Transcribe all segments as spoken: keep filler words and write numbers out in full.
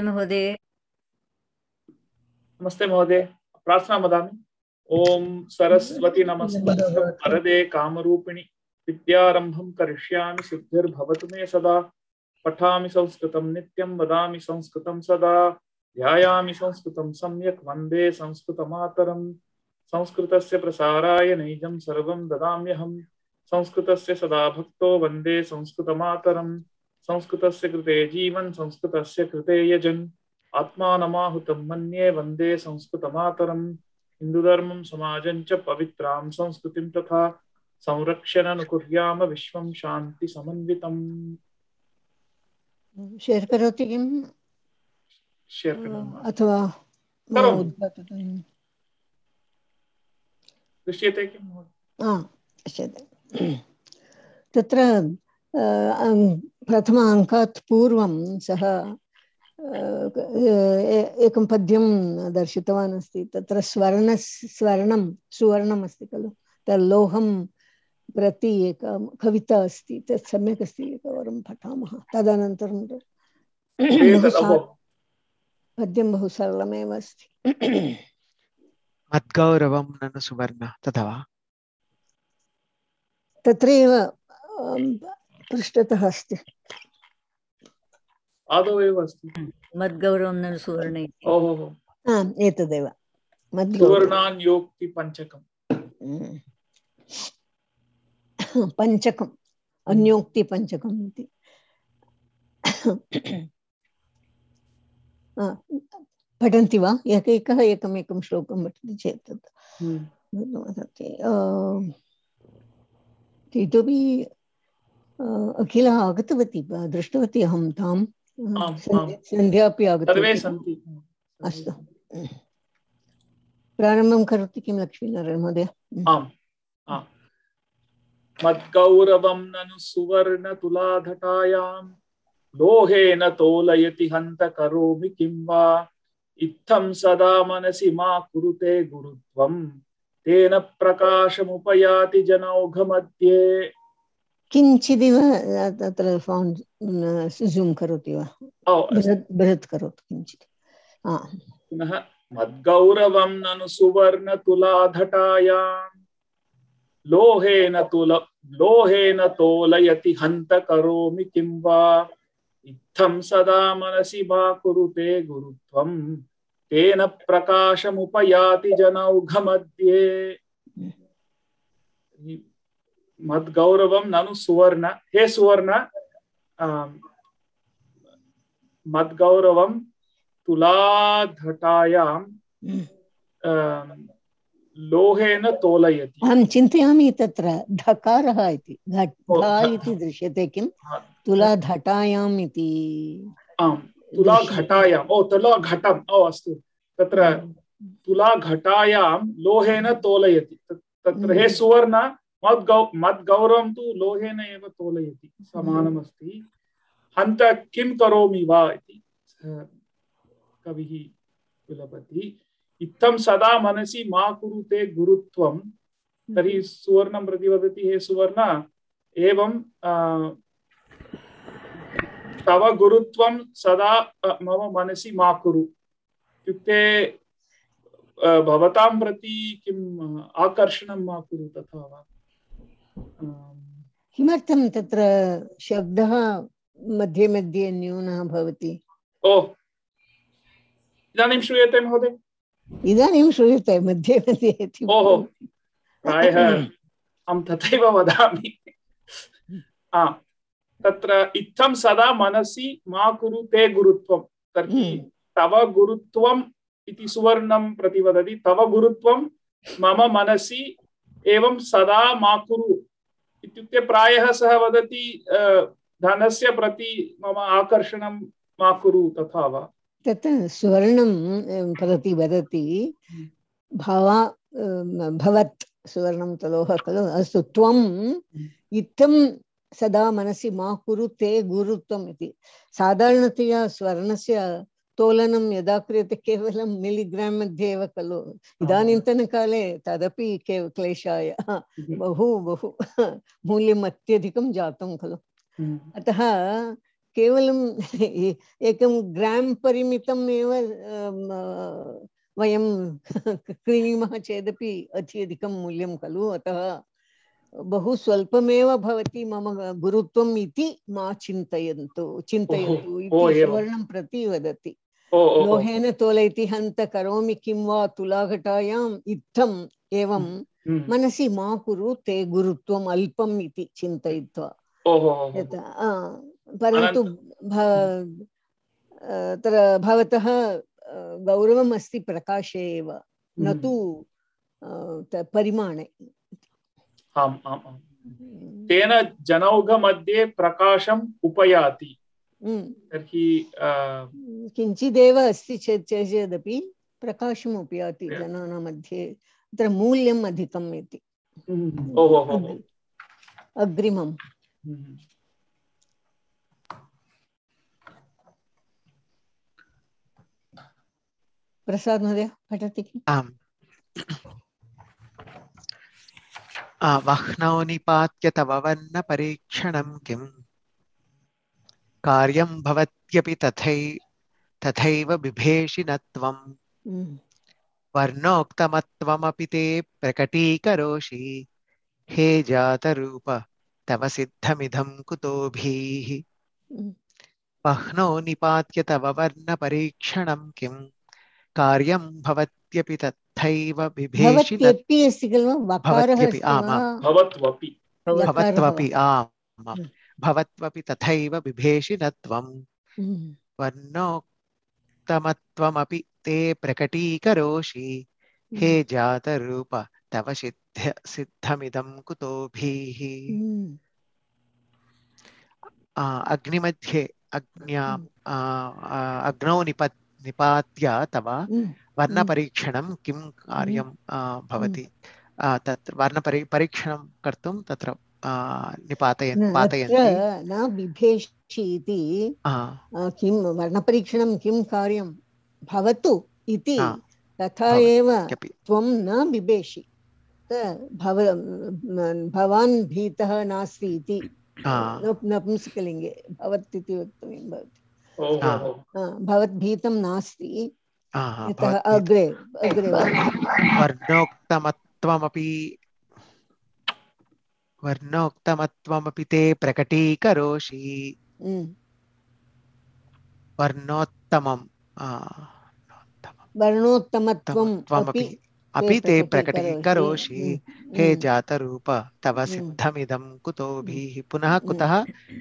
महोदय। नमस्ते महोदय, प्रार्थना वदामि। ओम सरस्वती नमस्तुभ्यं वरदे कामरूपिणि विद्यारंभं करिष्यामि सिद्धिर्भवतु मे सदा। पठामि संस्कृतं नित्यं वदामि संस्कृतं सदा। ध्यायामि संस्कृतं सम्यक् वन्दे संस्कृतमातरम्। संस्कृतस्य प्रसाराय नैजं सर्वं ददाम्यहम्। संस्कृतस्य सदा भक्तो वन्दे संस्कृतमातरम्। संस्कृतस्य कृते जीवन् संस्कृतस्य कृते यजन् आत्मानमाहुतं मन्ये वन्दे संस्कृतमातरम्। हिन्दुधर्मं समाजं च पवित्रां संस्कृतिं तथा संरक्षण अनुकुर्याम विश्वं शान्ति समन्वितम्। शेयर करोति किम् शेयर करोमि अथवा करोमि दृश्यते किम्? हा दृश्यते। तत्र प्रथम अङ्कात् पूर्वं सः एकं पद्यं दर्शितवान् अस्ति। तत्र स्वर्ण स्वर्णं सुवर्णम् अस्ति खलु, तल्लोहं प्रति एक कविता अस्ति, तत् सम्यक् अस्ति, एकवारं पठामः। तदनन्तरं पद्यं बहु सरलमेव अस्ति। मद्गौरवं ननु सुवर्ण तथा वा? तत्रैव पृष्ठतः अस्ति, आदौ एव अस्ति। मद्गौरवं ननु सुवर्ण इति। ओहो, आम् एतदेव सुवर्णान् योक्ति पञ्चकम्। पञ्चकम् अन्योक्ति पञ्चकम् इति। पठन्ति वा? एकैकः एकमेकं श्लोकं पठति चेत् इतोपि अखिला आगतवती, दृष्टवती अहं तां। सन्ध्या अपि आगतवती। अस्तु, प्रारम्भं करोति किं लक्ष्मीनारायण महोदय? आम् आम्। मद्गौरवं ननु सुवर्ण तुलाधटायां लोहेन तोलयति हन्त करोमि किं वा। इत्थं सदा मनसि मा कुरुते गुरुत्वं तेन प्रकाशमुपयाति जनौघमध्ये। किञ्चिदिव तत्र फौण्ड् ज़ूम् करोति वा? बृहत् करोतु किञ्चित्। पुनः मद्गौरवं ननु सुवर्ण तुलाधटायां लोहेन तुल लोहेन तोलयति हन्त करोमि किं वा। इत्थं सदा मनसि मा कुरुते गुरुत्वं तेन प्रकाशमुपयाति जनौघमध्ये। मद्गौरवं ननु सुवर्ण, हे सुवर्ण, मद्गौरवं तुलाधटायां लोहेन तोलयति। अहं चिन्तयामि तत्र धकारः इति, घटा इति दृश्यते किं? तुलाधटायाम् इति। आम्, तुलाघटायाम्। ओ तुलाघटम्, ओ अस्तु। तत्र तुलाघटायां लोहेन तोलयति। तत्र हे सुवर्ण मद्गौ मद्गौरवं तु लोहेन एव तोलयति, समानमस्ति। हन्त किं करोमि वा इति कविः विलपति। इत्थं सदा मनसि मा कुरुते गुरुत्वं। तर्हि सुवर्णं प्रति वदति, हे सुवर्ण, एवं तव गुरुत्वं सदा मम मनसि मा कुरु। इत्युक्ते भवतां प्रति किम् आकर्षणं मा कुरु, तथा वा? किमर्थं तत्र शब्दः मध्ये मध्ये न्यूनः भवति? ओ, इदानीं श्रूयते महोदय? इदानीं श्रूयते मध्ये मध्ये। ओहो, प्रायः अहं तथैव वदामि। तत्र इत्थं सदा मनसि मा कुरुते गुरुत्वं। तर्हि तव गुरुत्वम् इति सुवर्णं प्रति वदति। तव गुरुत्वं मम मनसि एवं सदा मा कुरु इत्युक्ते प्रायः सः वदति धनस्य प्रति मम आकर्षणं मा कुरु, तथा वा? तत् सुवर्णं प्रति वदति भवा भवत् सुवर्णं तलोह खलु। अस्तु, त्वम् इत्थं सदा मनसि मा कुरु ते गुरुत्वम् इति। साधारणतया स्वर्णस्य तोलनं यदा क्रियते केवलं मिलिग्राम् मध्ये एव खलु। इदानीन्तनकाले तदपि क्लेशाय बहु बहु मूल्यम् अत्यधिकं जातं खलु। अतः केवलम् एकं ग्राम् परिमितम् एव वयं क्रीणीमः चेदपि अत्यधिकं मूल्यं खलु। अतः बहु स्वल्पमेव भवति मम गुरुत्वम् इति मा चिन्तयन्तु चिन्तयतु इति सुवर्णं प्रति वदति। लोहेन तोलयति हन्त करोमि किं वा तुलाघटायाम् इत्थम् एवं मनसि मा कुरु ते गुरुत्वम् अल्पम् इति चिन्तयित्वा। परन्तु तत्र भवतः गौरवम् अस्ति प्रकाशे एव न तु परिमाणे। आम् आम् आम्। तेन जनौघमध्ये प्रकाशम् उपयाति। तर्हि किञ्चिदेव अस्ति चेत् चेदपि प्रकाशम् उपयाति जनानां मध्ये। तत्र मूल्यम् अधिकम् इति अग्रिमम्। प्रसाद महोदय पठति किम्? आम्। वह्नौ निपात्य तव वर्ण परीक्षणं किम् कार्यं भवत्यपि तथै तथैव बिभेषि न त्वम् वर्णोक्तमत्वमपि ते प्रकटीकरोषि हे जातरूप तव सिद्धमिदं कुतोभिः वह्नौ निपात्य तव वर्ण परीक्षणं किम् कार्यं भवत्यपि तथैव बिभेषि न भवत्यपि आमां भवत्वपि आमां भवत्वपि तथैव बिभेषि न त्वं वर्णोक्तमत्वमपि ते प्रकटीकरोषि हे जातरूप तव सिद्ध सिद्धमिदं कुतोभिः। अग्निमध्ये अग्न्या अग्नौ निपत् निपात्य तव वर्णपरीक्षणं किं कार्यं भवति तत्र वर्णपरी परीक्षणं कर्तुं तत्र निपातयन् पातयन्ति न बिभेषि इति किं वर्णपरीक्षणं किं कार्यं भवतु इति तथा एव त्वं न बिभेषि भवान् भीतः नास्ति इति नपुंसकलिङ्गे भवत् इति वक्तव्यं भवति। भवद्भीतं नास्ति यतः अग्रे अग्रे वर्णोक्तमत्वमपि वर्णोक्तमत्वमपि ते प्रकटीकरोषि वर्णोत्तमं वर्णोत्तमत्वमपि अपि ते प्रकटीकरोषि हे जातरूप तव सिद्धमिदं कुतोभिः। पुनः कुतः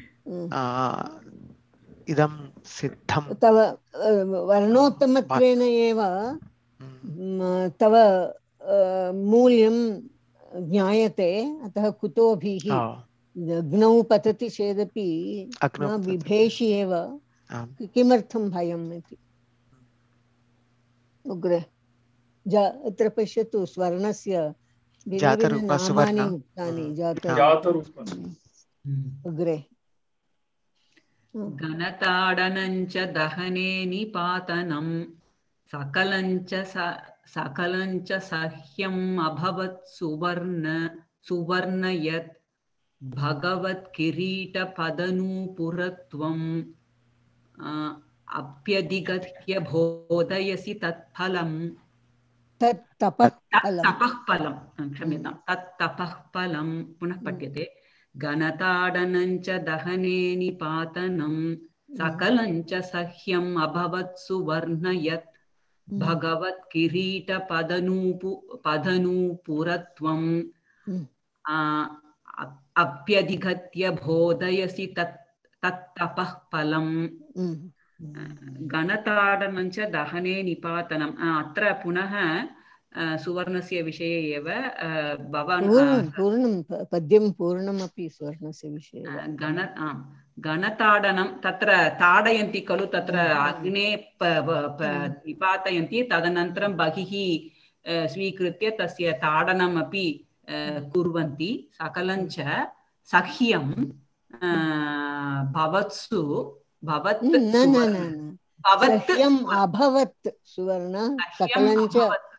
इदं सिद्धं तव वर्णोत्तमत्वेन एव तव मूल्यं ज्ञायते। अतः कुतोभिः अग्नौ पतति चेदपि न बिभेषि एव किमर्थं भयम् इति। अग्रे अत्र पश्यतु स्वर्णस्य भिन्न भिन्न नामानि उक्तानि जातरूप। अग्रे घनताडनञ्च दहने निपातनं सकलञ्च सकलञ्च सह्यम् अभवत् सुवर्ण सुवर्ण यत् भगवत् किरीटपदनूपुरत्वम् अप्यधिगत्य बोधयसि तत्फलम् तत्तपः फलं क्षम्यतां तत्तपः फलं। पुनः पठ्यते घनताडनञ्च दहने निपातनं सकलञ्च सह्यम् अभवत् सुवर्ण यत् भगवत् किरीटपदनूपु पदनूपुरत्वम् अप्यधिगत्य बोधयसि तत् तत्तपः फलम्। घनताडनञ्च दहने निपातनम्। अत्र पुनः सुवर्णस्य विषये एव भवान् पूर्णं पद्यं पूर्णमपि सुवर्णस्य विषये घन घनताडनं तत्र ताडयन्ति खलु तत्र अग्ने निपातयन्ति तदनन्तरं बहिः स्वीकृत्य तस्य ताडनमपि कुर्वन्ति। सकलञ्च सह्यं भवत्सु भवत् सह्यम् अभवत् सुवर्ण सकलञ्च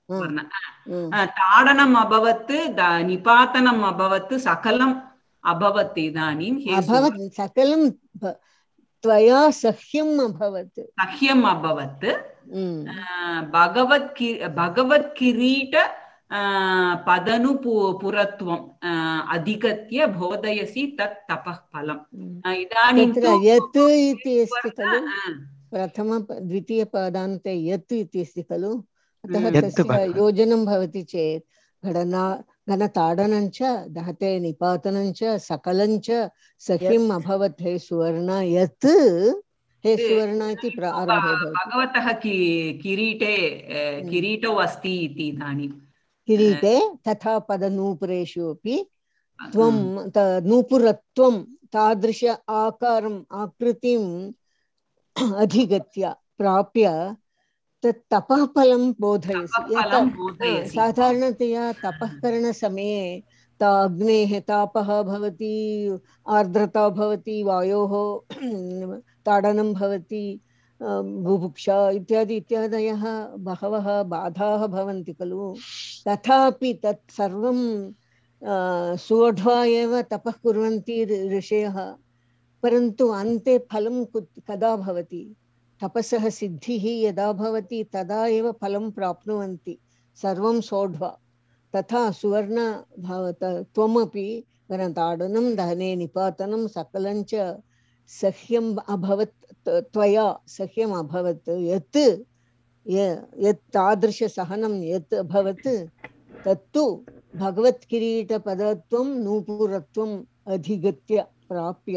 ताडनम् अभवत् निपातनम् अभवत् सकलम् अभवत्। इदानीं अभवत् सकलं त्वया सह्यम् अभवत् सह्यम् अभवत् हम्म, भगवत् भगवत् किरीट पदनु पुरत्वम् अधिगत्य बोधयसि तत् तपः फलम् इदानीं तत्र तु यत् इति अस्ति खलु आ, प्रथम द्वितीयपदान्ते यत् इति अस्ति खलु अतः हम्म, यत् तस्य भगवत् योजनं भवति चेत् घटना घनताडनञ्च दहते निपातनञ्च सकलञ्च सह्यम् अभवत् हे सुवर्ण यत् हे सुवर्ण इति प्रारम्भे भवति भगवतः कि किरीटे किरीटो अस्ति इति इदानीं किरीटे तथा पदनूपुरेषु अपि त्वं नूपुरत्वं तादृश आकारम् आकृतिम् अधिगत्य प्राप्य तत् तपःफलं बोधयसि तपःफलं बोधयसि साधारणतया तपःकरणसमये ता अग्नेः तापः भवति आर्द्रता भवति वायोः ताडनं भवति बुभुक्षा इत्यादि इत्यादयः बहवः बाधाः भवन्ति खलु तथापि तत् सर्वं सुवढ्वा एव तपः कुर्वन्ति ऋषयः परन्तु अन्ते फलं कदा भवति तपसः सिद्धिः यदा भवति तदा एव फलं प्राप्नुवन्ति सर्वं सोढ्वा तथा सुवर्ण भवत त्वमपि ताडनं दहने निपातनं सकलञ्च सह्यम् अभवत् त्वया सह्यम् अभवत् यत् यत् तादृशसहनं यत् अभवत् तत्तु भगवत्किरीटपदत्वं नूपुरत्वम् अधिगत्य प्राप्य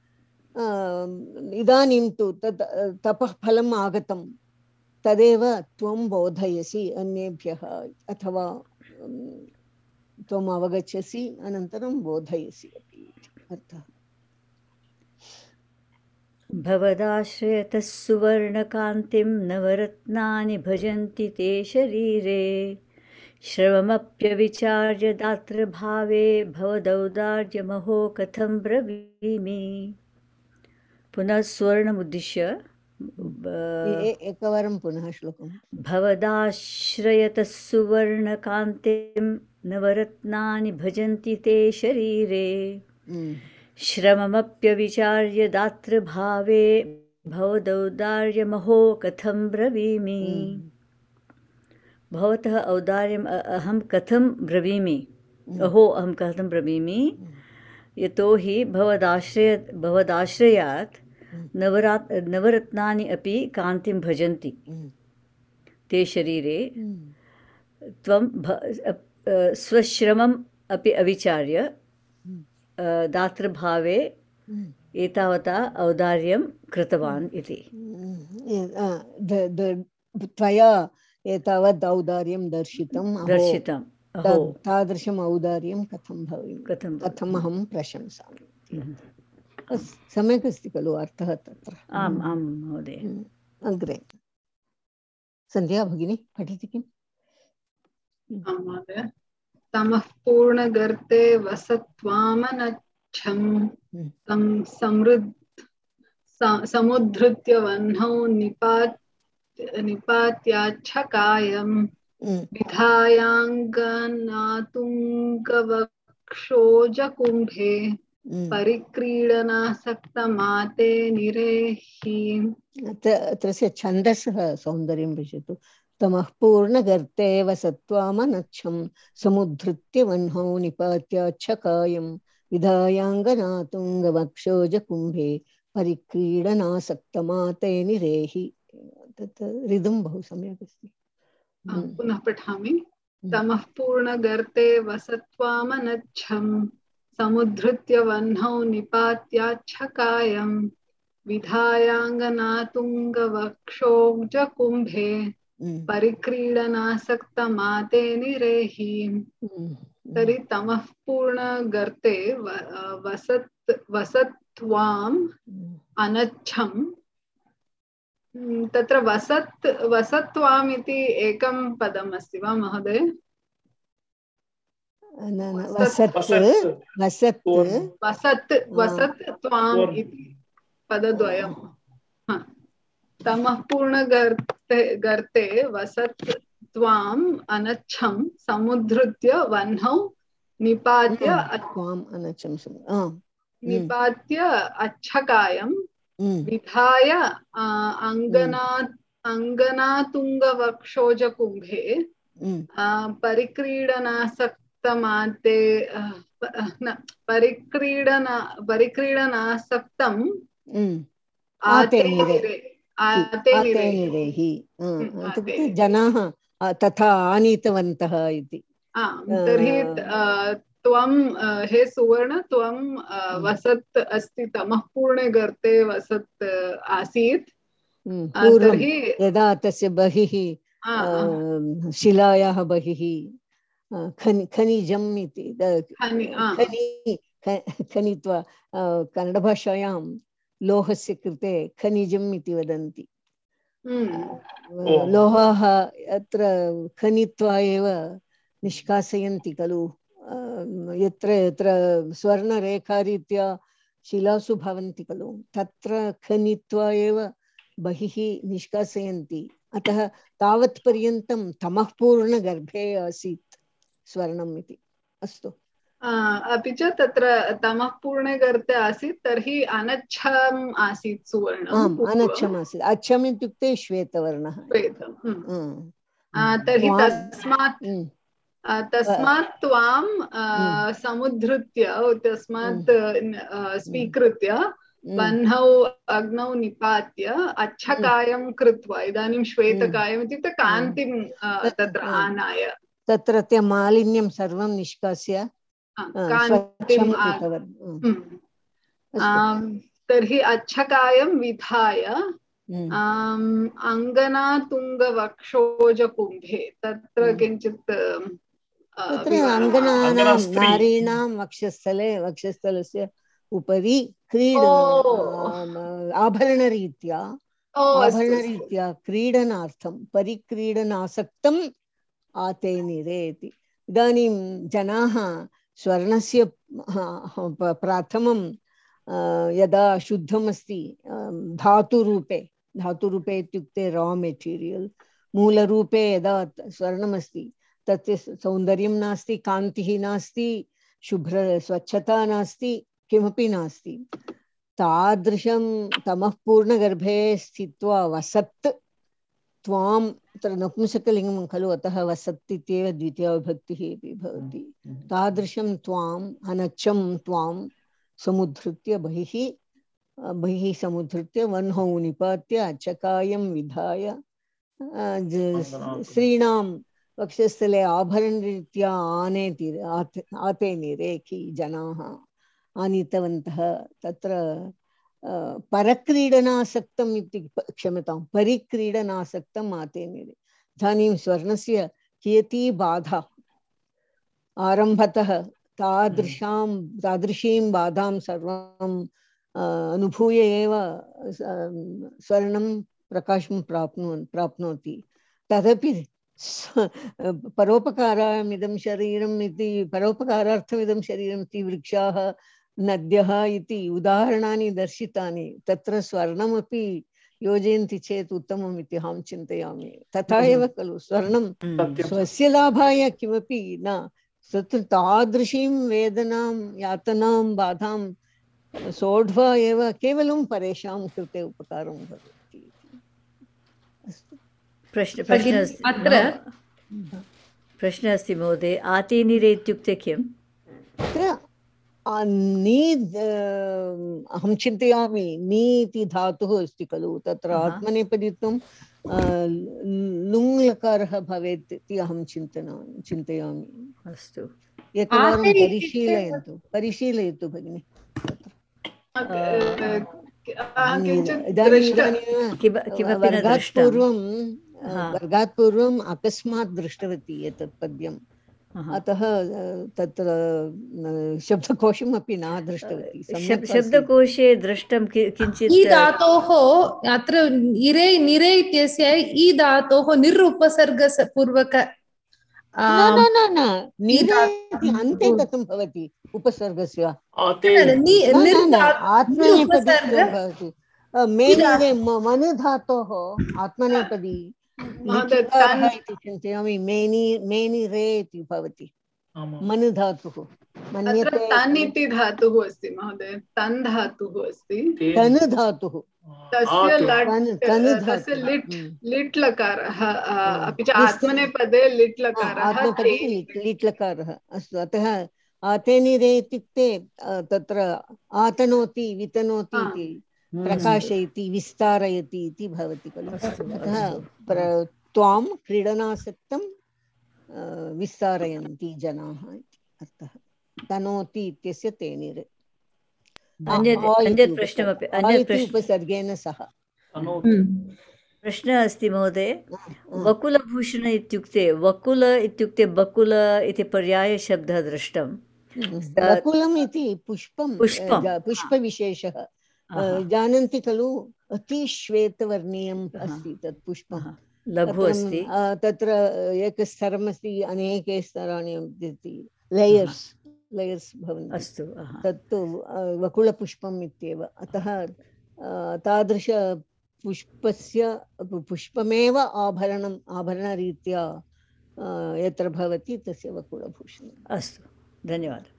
इदानीं तु तत् तपः फलम् आगतं तदेव त्वं बोधयसि अन्येभ्यः अथवा त्वम् अवगच्छसि अनन्तरं बोधयसि अपि अर्थः भवदाश्रयतः सुवर्णकान्तिं नवरत्नानि भजन्ति ते शरीरे श्रवमप्यविचार्य दातृभावे भवदौदार्यमहो कथं ब्रवीमि पुनः स्वर्णमुद्दिश्य एकवारं पुनः श्लोकं भवदाश्रयतः सुवर्णकान्तिं नवरत्नानि भजन्ति ते शरीरे श्रममप्यविचार्य दातृभावे भवदौदार्यमहो कथं ब्रवीमि भवतः औदार्यम् अहं कथं ब्रवीमि अहो अहं कथं ब्रवीमि यतोहि भवदाश्रय भवदाश्रयात् नवरात् नवरत्नानि अपि कान्तिं भजन्ति ते शरीरे त्वं स्वश्रमम् अपि अविचार्य दातृभावे एतावता औदार्यं कृतवान् इति त्वया एतावत् औदार्यं दर्शितं दर्शितं तादृशम् औदार्यं कथं भवेत् कथं कथम् अहं प्रशंसामि सम्यक् अस्ति खलु अर्थः तत्र आम् आं महोदय अग्रे सन्ध्या भगिनी पठति किम् तमः पूर्णगर्ते वसत्वामनच्छं तं समृद्ध समुद्धृत्य वह्नौ निपात निपात्याच्छकायं विधायाङ्गनातुङ्गवक्षोजकुम्भे परिक्रीडनासक्तमाते निरेहि तस्य छन्दसः सौन्दर्यं पश्यतु तमः पूर्णगर्ते वसत्वामनच्छं समुद्धृत्य वह्नौ निपात्याच्छकायं विधायाङ्गनातुङ्गवक्षोजकुम्भे परिक्रीडनासक्तमाते निरेहि तत् रिदं बहु सम्यक् अस्ति पुनः पठामि तमः पूर्णगर्ते वसत्वामनच्छं समुद्धृत्य वह्नौ निपात्याच्छकायं विधायाङ्गनातुङ्गवक्षोजकुम्भे परिक्रीडनासक्तमाते निरेहि तर्हि तमः पूर्णगर्ते वसत् वसत्वाम् अनच्छं तत्र वसत् वसत्वाम् इति एकं पदम् अस्ति वा महोदय वसत् वसत् वसत् वसत् त्वाम् इति पदद्वयं तमः पूर्णगर्ते गर्ते वसत् त्वाम् अनच्छं समुद्धृत्य वह्नौ निपात्य त्वाम् अनच्छं निपात्य अच्छकायं विधाय अङ्गना अङ्गनातुङ्गवक्षोजकुम्भे परिक्रीडनासक्तमाते परिक्रीडना परिक्रीडनासक्तम् आते निरेहि इत्युक्ते जनाः तथा आनीतवन्तः इति। तर्हि त्वं हे सुवर्ण त्वं वसत् अस्ति तमः पूर्णे गर्ते वसत् आसीत् तर्हि यदा तस्य बहिः शिलायाः बहिः खनि खनिजम् इति खनित्वा कन्नडभाषायां लोहस्य कृते खनिजम् इति वदन्ति। लोहाः अत्र खनित्वा एव निष्कासयन्ति खलु। यत्र यत्र स्वर्णरेखारीत्या शिलासु भवन्ति खलु तत्र खनित्वा एव बहिः निष्कासयन्ति। अतः तावत् पर्यन्तं तमः पूर्णगर्भे आसीत् स्वर्णम् इति। अस्तु। अपि च तत्र तमः पूर्णे गर्ते आसीत् तर्हि अनच्छम् आसीत् सुवर्णम्। अनच्छम् आसीत्। अच्छम् इत्युक्ते श्वेतवर्णः। तर्हि तस्मात् तस्मात् त्वां समुद्धृत्य तस्मात् स्वीकृत्य बह्नौ अग्नौ निपात्य अच्छकायं कृत्वा इदानीं श्वेतकायम् इत्युक्ते कान्तिं तत्र आनाय तत्रत्य मालिन्यं सर्वं निष्कास्य तर्हि अच्छकायं विधाय अङ्गनातुङ्गवक्षोजकुम्भे तत्र किञ्चित् तत्र अङ्गनानां नारीणां वक्षस्थले वक्षस्थलस्य उपरि क्रीडन आभरणरीत्या आभरणरीत्या क्रीडनार्थं परिक्रीडनासक्तम् आतेनिरे इति। इदानीं जनाः स्वर्णस्य प्रथमं यदा शुद्धमस्ति धातुरूपे धातुरूपे इत्युक्ते रॉ मेटीरियल् मूलरूपे यदा स्वर्णमस्ति तस्य सौन्दर्यं नास्ति, कान्तिः नास्ति, शुभ्र स्वच्छता नास्ति, किमपि नास्ति। तादृशं तमः पूर्णगर्भे स्थित्वा वसत् त्वां तत्र नपुंसकलिङ्गं खलु अतः वसत् इत्येव द्वितीया विभक्तिः अपि भवति। तादृशं त्वाम् अनच्छं त्वां समुद्धृत्य बहिः बहिः समुद्धृत्य वह्नौ निपात्य अच्छकायं विधाय स्त्रीणां वक्षस्थले आभरणरीत्या आनेति आतेनिरे कि जनाः आनीतवन्तः। तत्र परक्रीडनासक्तम् इति क्षम्यतां परिक्रीडनासक्तम् आतेनिरे। इदानीं स्वर्णस्य कियती बाधा आरम्भतः तादृशां तादृशीं बाधां सर्वं अनुभूय एव स्वर्णं प्रकाशं प्राप्नु प्राप्नोति। तदपि परोपकारामिदं शरीरम् इति परोपकारार्थमिदं शरीरम् इति वृक्षाः नद्यः इति उदाहरणानि दर्शितानि। तत्र स्वर्णमपि योजयन्ति चेत् उत्तमम् इति अहं चिन्तयामि। तथा एव खलु स्वर्णं स्वस्य लाभाय किमपि न, तत्र तादृशीं वेदनां यातनां बाधां सोढ्वा एव केवलं परेषां कृते उपकारं भवति। प्रश्न प्रश्न अत्र प्रश्नः अस्ति महोदय, आतेनिरे इत्युक्ते किम्? नी अहं चिन्तयामि नी इति धातुः अस्ति खलु तत्र आत्मनेपदित्वं लुङ्लकारः भवेत् इति अहं चिन्तन चिन्तयामि। अस्तु, एकवारं परिशीलयन्तु परिशीलयतु भगिनि। वर्गात् पूर्वं वर्गात् पूर्वम् अकस्मात् दृष्टवती एतत् पद्यम्, अतः तत्र शब्दकोशमपि न दृष्टवती। शब्दकोशे दृष्टं किञ्चित् ई धातोः अत्र इरे निरे इत्यस्य ई धातोः निर् उपसर्गपूर्वक अन्ते कथं भवति उपसर्गस्य? आत्मनेपदी मेनिरे मनुधातोः आत्मनेपदी इति चिन्तयामि। मेनि मेनिरे इति भवति मनुधातुः। अत्र मन्यते तन् इति धातुः अस्ति महोदय, तन् धातुः अस्ति, तन् धातुः तस्य लट् तन् तन् तस्य धातुः लिट् हम्म। लिट् लकारः अ, अपि च विस्तार- आत्मनेपदे लिट् हा, लकारः आत्मपदे ते लिट् लिट् लकारः अस्तु। अतः आतेनिरे इत्युक्ते अ, तत्र आतनोति वितनोति हा, इति प्रकाशयति विस्तारयति इति भवति खलु। अतः प्र- त्वां क्रीडनासक्तं अ, विस्तारयन्ति जनाः इति अर्थः। तनोति इत्यस्य तेनिरे अन्यत् अन्यत् प्रश्नमपि अन्यत् प्रश्न उपसर्गेण सह। प्रश्नः अस्ति महोदय, वकुलभूषण इत्युक्ते वकुल इत्युक्ते बकुल इति पर्यायशब्दः दृष्टं। बकुलम् इति पुष्पं पुष्पं। ज- पुष्पविशेषः जानन्ति खलु। अति श्वेतवर्णीयम् अस्ति तत् पुष्पं। लघु तत्र अस्ति। अ, तत्र एकस्तरमस्ति, अनेके स्तराणि सन्ति, लेयर्स् लेयर्स् भवन्ति। अस्तु। तत्तु अ, वकुलपुष्पम् इत्येव। अतः अ, तादृश पुष्पस्य पुष्पमेव आभरणम् आभरणरीत्या अ, यत्र भवति तस्य वकुलभूषणम्। अस्तु, धन्यवादः।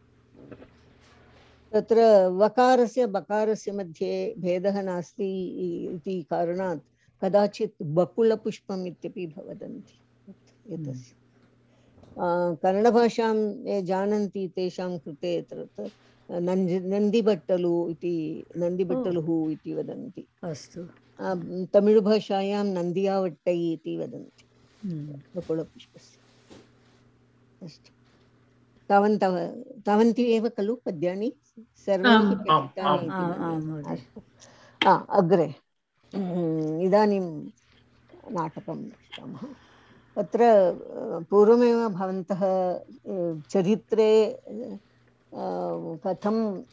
तत्र वकारस्य बकारस्य मध्ये भेदः नास्ति इति कारणात् कदाचित् बकुलपुष्पम् इत्यपि वदन्ति एतस्य। कन्नडभाषां ये जानन्ति तेषां कृते तत्र नन्दी नन्दिबट्टलु इति नन्दिबट्टलुः इति वदन्ति। अस्तु। तमिळुभाषायां नन्दियावट्टै इति वदन्ति बकुलपुष्पस्य। अस्तु, तावन्तः तावन्ति एव खलु पद्यानि सर्वैः पठितानि। अग्रे इदानीं नाटकं पश्यामः। तत्र पूर्वमेव भवन्तः चरित्रे कथं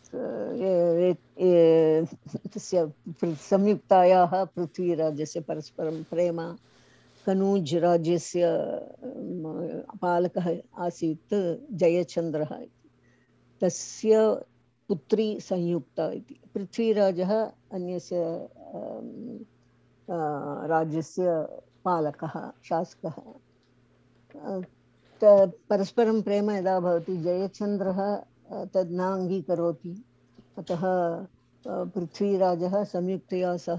तस्य संयुक्तायाः पृथ्वीराजस्य परस्परं प्रेम, कनूज् राज्यस्य पालकः आसीत् जयचन्द्रः, तस्य पुत्री संयुक्ता इति। पृथ्वीराजः अन्यस्य राज्यस्य पालकः शासकः। परस्परं प्रेम यदा भवति जयचन्द्रः तद् न अङ्गीकरोति। अतः पृथ्वीराजः संयुक्तया सह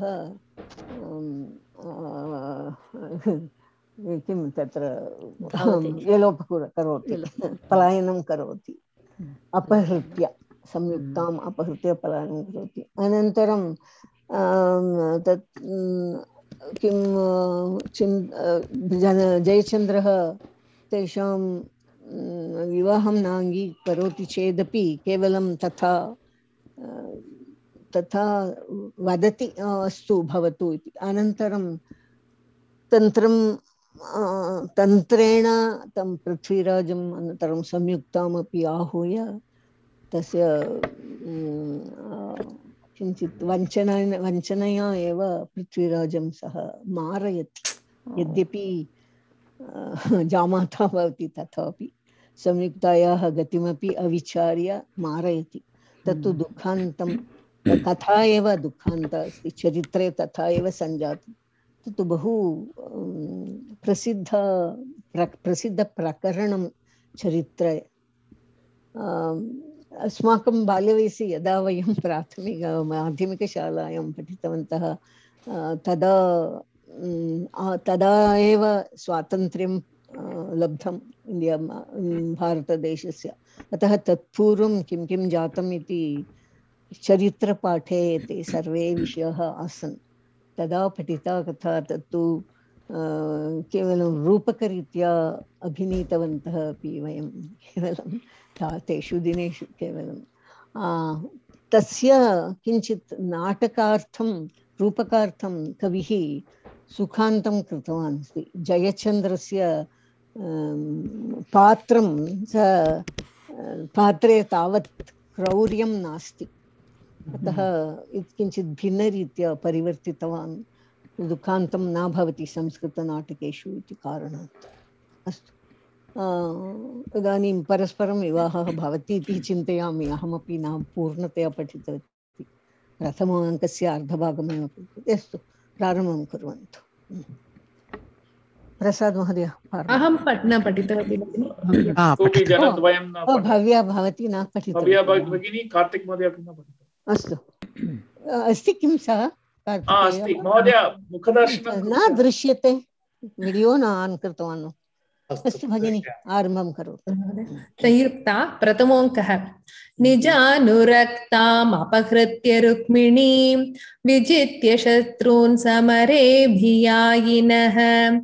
किं तत्र एलोप करोति, पलायनं करोति, अपहृत्य संयुक्ताम् अपहृत्य पलायनं करोति। अनन्तरं तत् किं चिन् जन जयचन्द्रः तेषां विवाहं न अङ्गीकरोति चेदपि केवलं तथा तथा वदति अस्तु भवतु इति। अनन्तरं तन्त्रं तन्त्रेण तं पृथ्वीराजम् अनन्तरं संयुक्तामपि आहूय तस्य किञ्चित् वञ्चनेन वञ्चनया एव पृथ्वीराजं सः मारयति। यद्यपि जामाता भवति तथापि संयुक्तायाः गतिमपि अविचार्य मारयति। तत्तु दुःखान्तं, कथा एव दुःखान्ता अस्ति, चरित्रे तथा एव सञ्जातं। तत्तु बहु प्रसिद्ध प्रसिद्धप्रकरणं चरित्रे। अस्माकं बाल्यवयसि यदा वयं प्राथमिक माध्यमिकशालायां पठितवन्तः तदा तदा एव स्वातन्त्र्यं लब्धम् इण्डिया भारतदेशस्य। अतः तत्पूर्वं किं किं जातम् इति चरित्रपाठे ते सर्वे विषयाः आसन्। तदा पठिता कथा तत्तु केवलं रूपकरीत्या अभिनीतवन्तः अपि वयं केवलं तेषु दिनेषु केवलं तस्य किञ्चित् नाटकार्थं रूपकार्थं कविः सुखान्तं कृतवान् अस्ति। जयचन्द्रस्य पात्रं स पात्रे तावत् क्रौर्यं नास्ति, अतः किञ्चित् भिन्नरीत्या परिवर्तितवान्। दुःखान्तं न भवति संस्कृतनाटकेषु इति कारणात्। अस्तु, इदानीं परस्परं विवाहः भवति इति चिन्तयामि। अहमपि न पूर्णतया पठितवती, प्रथमाङ्कस्य अर्धभागमेव पठितवती। अस्तु, प्रारम्भं कुर्वन्तु। प्रसाद महोदय अहं पठ न पठितवती भगिनि। हा, कोऽपि पठतु। जनद्वयं न ओ पठति। भव्या भवती न भव्या पठितवती। भगिनी, कार्तिक् महोदय अपि न पठितवान्। अस्तु, अस्ति किं सः हा, कार्तिकेय? अस्ति महोदय, मुखदर्शनं न कृत्वा। दृश्यते, वीडियो न आन् कृतवान्। अस्तु भगिनी, आरम्भं करोतु। संयुक्ता प्रथमोऽङ्कः। निजानुरक्ताम् अपहृत्य रुक्मिणीं विजित्य शत्रून् समरे भियायिनः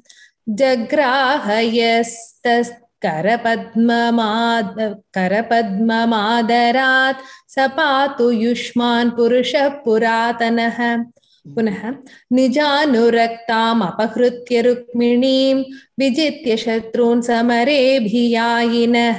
जग्राहयस्तस्करपद्ममाद करपद्ममादरात् स पातु युष्मान् पुरुषः पुरातनः। पुनः निजानुरक्ताम् अपहृत्य रुक्मिणीं विजित्य शत्रून् समरे भियायिनः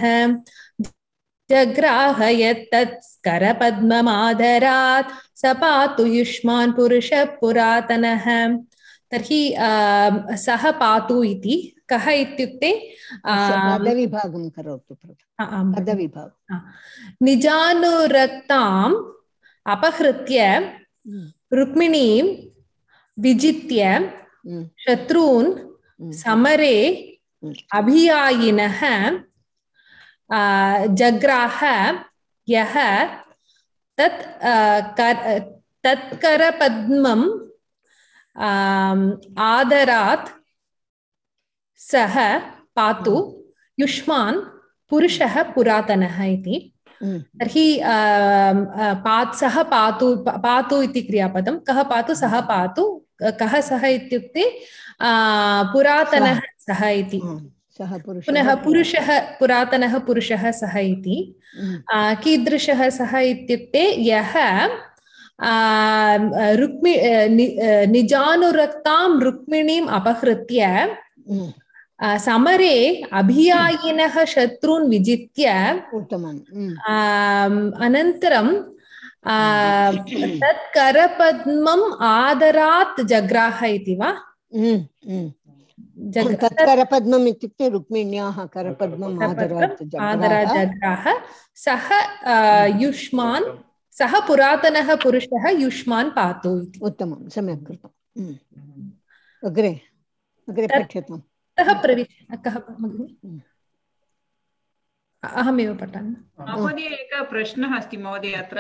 जग्राहयत्तत्करपद्ममादरात् स पातु युष्मान् पुरुषः पुरातनः। तर्हि सः पातु इति कः इत्युक्ते पदविभागं करोतु। पदविभागं। निजानुरक्ताम् अपहृत्य रुक्मिणीं विजित्य शत्रून् समरे अभियायिनः जग्राह यः तत् तत्करपद्मम् आदरात् सः पातु युष्मान् पुरुषः पुरातनः इति। तर्हि पात् सः पातु पातु इति क्रियापदं। कः पातु? सः पातु। कः सः इत्युक्ते पुरातनः सः इति। पुनः पुरुषः पुरातनः पुरुषः सः इति। कीदृशः सः इत्युक्ते यः रुक्मि निजानुरक्तां रुक्मिणीम् अपहृत्य समरे अभियायिनः शत्रून् विजित्य अनन्तरं तत् करपद्मम् आदरात् जग्राह इति वा? करपद्मम् इत्युक्ते रुक्मिण्याः करपद्मम् आदरात् जग्राह सः युष्मान् सः पुरातनः पुरुषः युष्मान् पातु इति। उत्तमं, सम्यक् कृतम्। अग्रे अग्रे पठ्यताम्। कः प्रविश कः अहमेव पठामि। महोदय, एकः प्रश्नः अस्ति महोदय। अत्र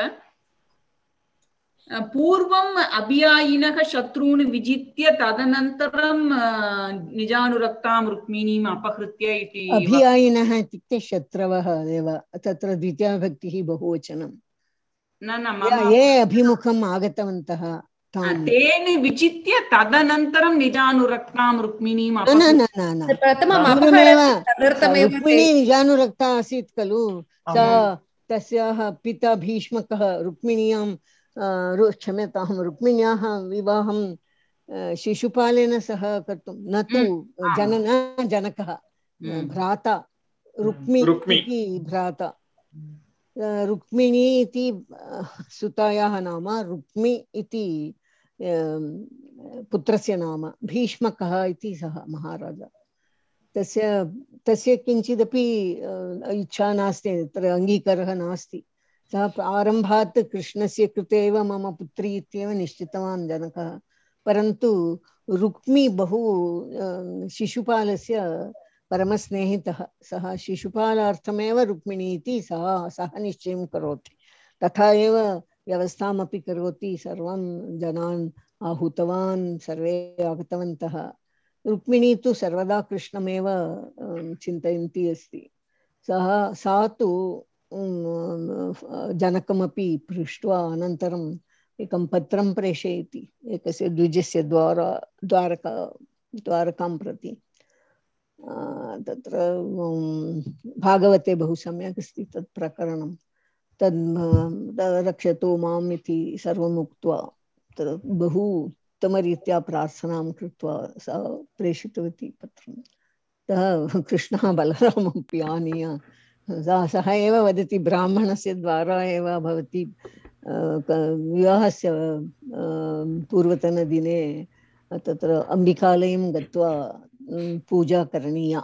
पूर्वम् अभियायिनः शत्रून् विजित्य तदनन्तरं निजानुरक्तां रुक्मिणीम् अपहृत्य इति। अभियायिनः इत्युक्ते शत्रवः एव। तत्र द्वितीयाविभक्तिः बहुवचनं। न न ये अभिमुखम् आगतवन्तः तेन विचित्य तदनन्तरं निजानुरक्तां रुक्मिणीम् रुक्मिणी निजानुरक्ता आसीत् खलु। सा तस्याः पिता भीष्मकः रुक्मिण्यां क्षम्यतां रुक्मिण्याः विवाहं शिशुपालेन सह कर्तुं न तु जनन जनकः भ्राता रुक्मि इति भ्राता। रुक्मिणी इति सुतायाः नाम, रुक्मि इति पुत्रस्य नाम, भीष्मकः इति सः महाराजा। तस्य तस्य किञ्चिदपि इच्छा नास्ति, तत्र अङ्गीकारः नास्ति। सः आरम्भात् कृष्णस्य कृते एव मम पुत्री इत्येव निश्चितवान् जनकः। परन्तु रुक्मि बहु शिशुपालस्य परमस्नेहितः। सः शिशुपालार्थमेव रुक्मिणी इति सः सः निश्चयं करोति। तथा एव व्यवस्थामपि करोति। सर्वं जनान् आहूतवान्, सर्वे आगतवन्तः। रुक्मिणी तु सर्वदा कृष्णमेव चिन्तयन्ती अस्ति। सः सा तु जनकमपि पृष्ट्वा अनन्तरम् एकं पत्रं प्रेषयति एकस्य द्विजस्य द्वारा द्वारका द्वारकां प्रति। तत्र भागवते बहु सम्यक् अस्ति तत् प्रकरणं। तद् रक्षतु माम् इति सर्वम् उक्त्वा बहु उत्तमरीत्या प्रार्थनां कृत्वा सा प्रेषितवती पत्रं। सः कृष्णः बलरामपि आनीय सः एव वदति, ब्राह्मणस्य द्वारा एव भवति विवाहस्य पूर्वतनदिने तत्र अम्बिकालयं गत्वा पूजा करणीया,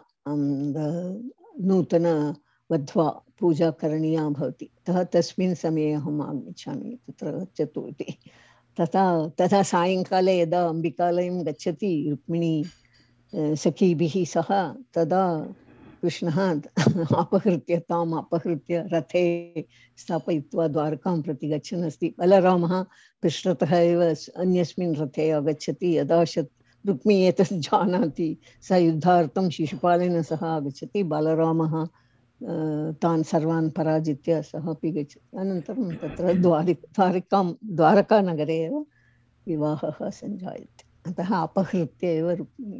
नूतन वध्वा पूजा करणीया भवति। अतः तस्मिन् समये अहम् आगच्छामि, तत्र गच्छतु इति। तथा तथा सायङ्काले यदा अम्बिकालयं गच्छति रुक्मिणी, सखीभिः सह तदा कृष्णः अपहृत्य ताम् अपहृत्य रथे स्थापयित्वा द्वारकां प्रति गच्छन् अस्ति। बलरामः पृष्ठतः एव अन्यस्मिन् रथे आगच्छति। यदा रुक्मी एतत् जानाति स युद्धार्थं शिशुपालेन सह आगच्छति। बलरामः तान् सर्वान् पराजित्य सः अपि गच्छति। अनन्तरं तत्र द्वारि द्वारिकां द्वारकानगरे एव विवाहः सञ्जायते। अतः अपहृत्य एव रुक्मी।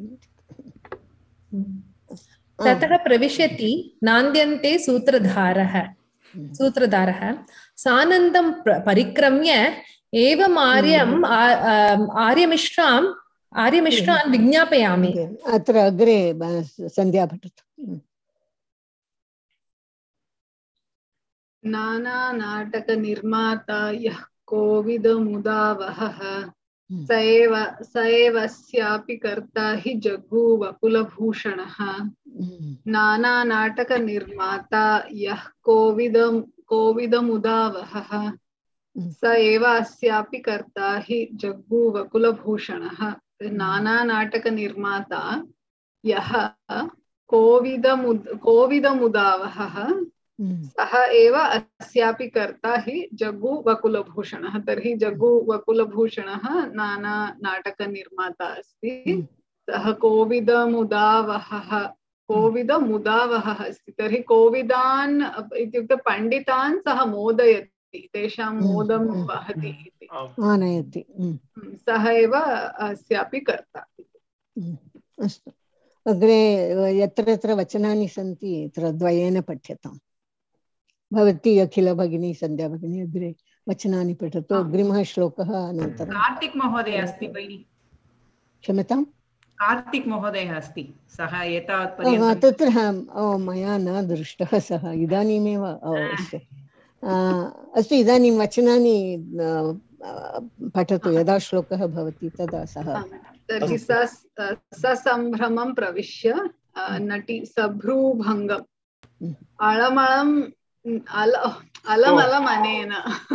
ततः प्रविशति नान्द्यन्ते सूत्रधारः सूत्रधारः सानन्दं परिक्रम्य एवम् आर्यम् आर्यमिश्राम् आर्यमिश्रान् विज्ञापयामि। अत्र अग्रे सन्ध्या पठतु। नानानाटकनिर्माता यः कोविदमुदावहः स एव स एवस्यापि कर्ता हि जग्गुवकुलभूषणः। नानानाटकनिर्माता यः कोविदं कोविदमुदावहः स एव अस्यापि कर्ता हि जग्गुवकुलभूषणः। नानानाटकनिर्माता यः कोविदमुद कोविदमुदावहः सः एव अस्यापि कर्ता हि जग्गुवकुलभूषणः। तर्हि जग्गुवकुलभूषणः नाना नाटकनिर्माता अस्ति। सः कोविदमुदावहः कोविदमुदावहः अस्ति। तर्हि कोविदान् इत्युक्ते पण्डितान् सः मोदयति, तेषां मोदं वहति इति आनयति। सः एव अस्यापि कर्ता। अस्तु, अग्रे यत्र यत्र वचनानि सन्ति तत्र द्वयेन पठ्यताम्। भवती अखिल भगिनी, सन्ध्या भगिनी अग्रे वचनानि पठतु। अग्रिमः श्लोकः अनन्तरं कार्तिक महोदय अस्ति भगिनि। क्षम्यताम्, कार्तिक महोदयः अस्ति, सः एतावत् तत्र मया न दृष्टः, सः इदानीमेव अवश्य। अस्तु, इदानीं वचनानि पठतु। यदा श्लोकः भवति तदा सः। तर्हि ससम्भ्रमं प्रविश्य नटी सभ्रूभङ्गम् अलमलम् अल अलमलम् अनेन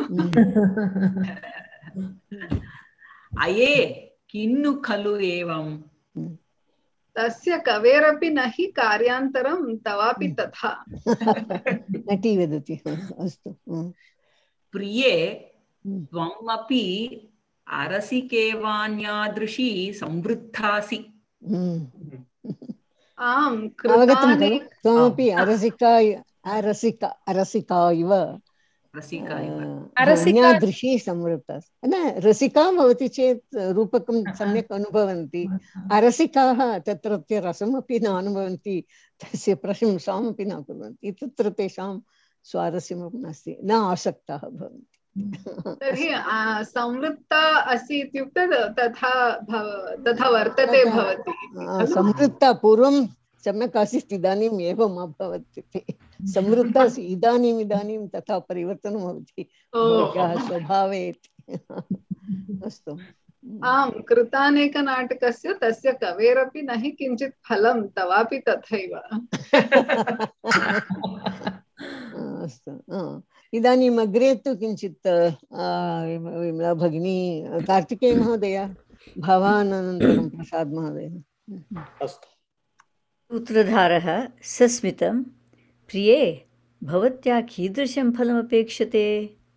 अये किन्नु खलु एवं तस्य कवेरपि न हि कार्यान्तरं तवापि तथा। नटी वदति। अस्तु, प्रिये त्वमपि अरसिकेवान्यादृशी संवृद्धासि। आम्, अवगतं खलु? त्वमपि अरसिका अरसिका अरसिका इव अन्यादृशी संवृत्ता। न, रसिका भवति चेत् रूपकं सम्यक् अनुभवन्ति। अरसिकाः तत्रत्य रसमपि न अनुभवन्ति, तस्य प्रशंसामपि न कुर्वन्ति। तत्र तेषां स्वारस्यमपि नास्ति, न आसक्ताः भवन्ति। तर्हि संवृत्ता अस्ति इत्युक्ते तथा तथा वर्तते भवति। संवृत्ता पूर्वं सम्यक् आसीत्, इदानीम् एवम् अभवत् इति। संवृत्ता इदानीम् इदानीं तथा परिवर्तनं भवति भवत्याः स्वभावे। अस्तु, आम्, कृतानेकनाटकस्य तस्य कवेरपि न हि किञ्चित् फलं तवापि तथैव। अस्तु, इदानीम् अग्रे तु किञ्चित् विमला भगिनी, कार्तिकेय महोदय, भवान् अनन्तरं प्रसाद् महोदय। अस्तु। सूत्रधारः सस्मितं, प्रिये भवत्या कीदृशं फलमपेक्षते?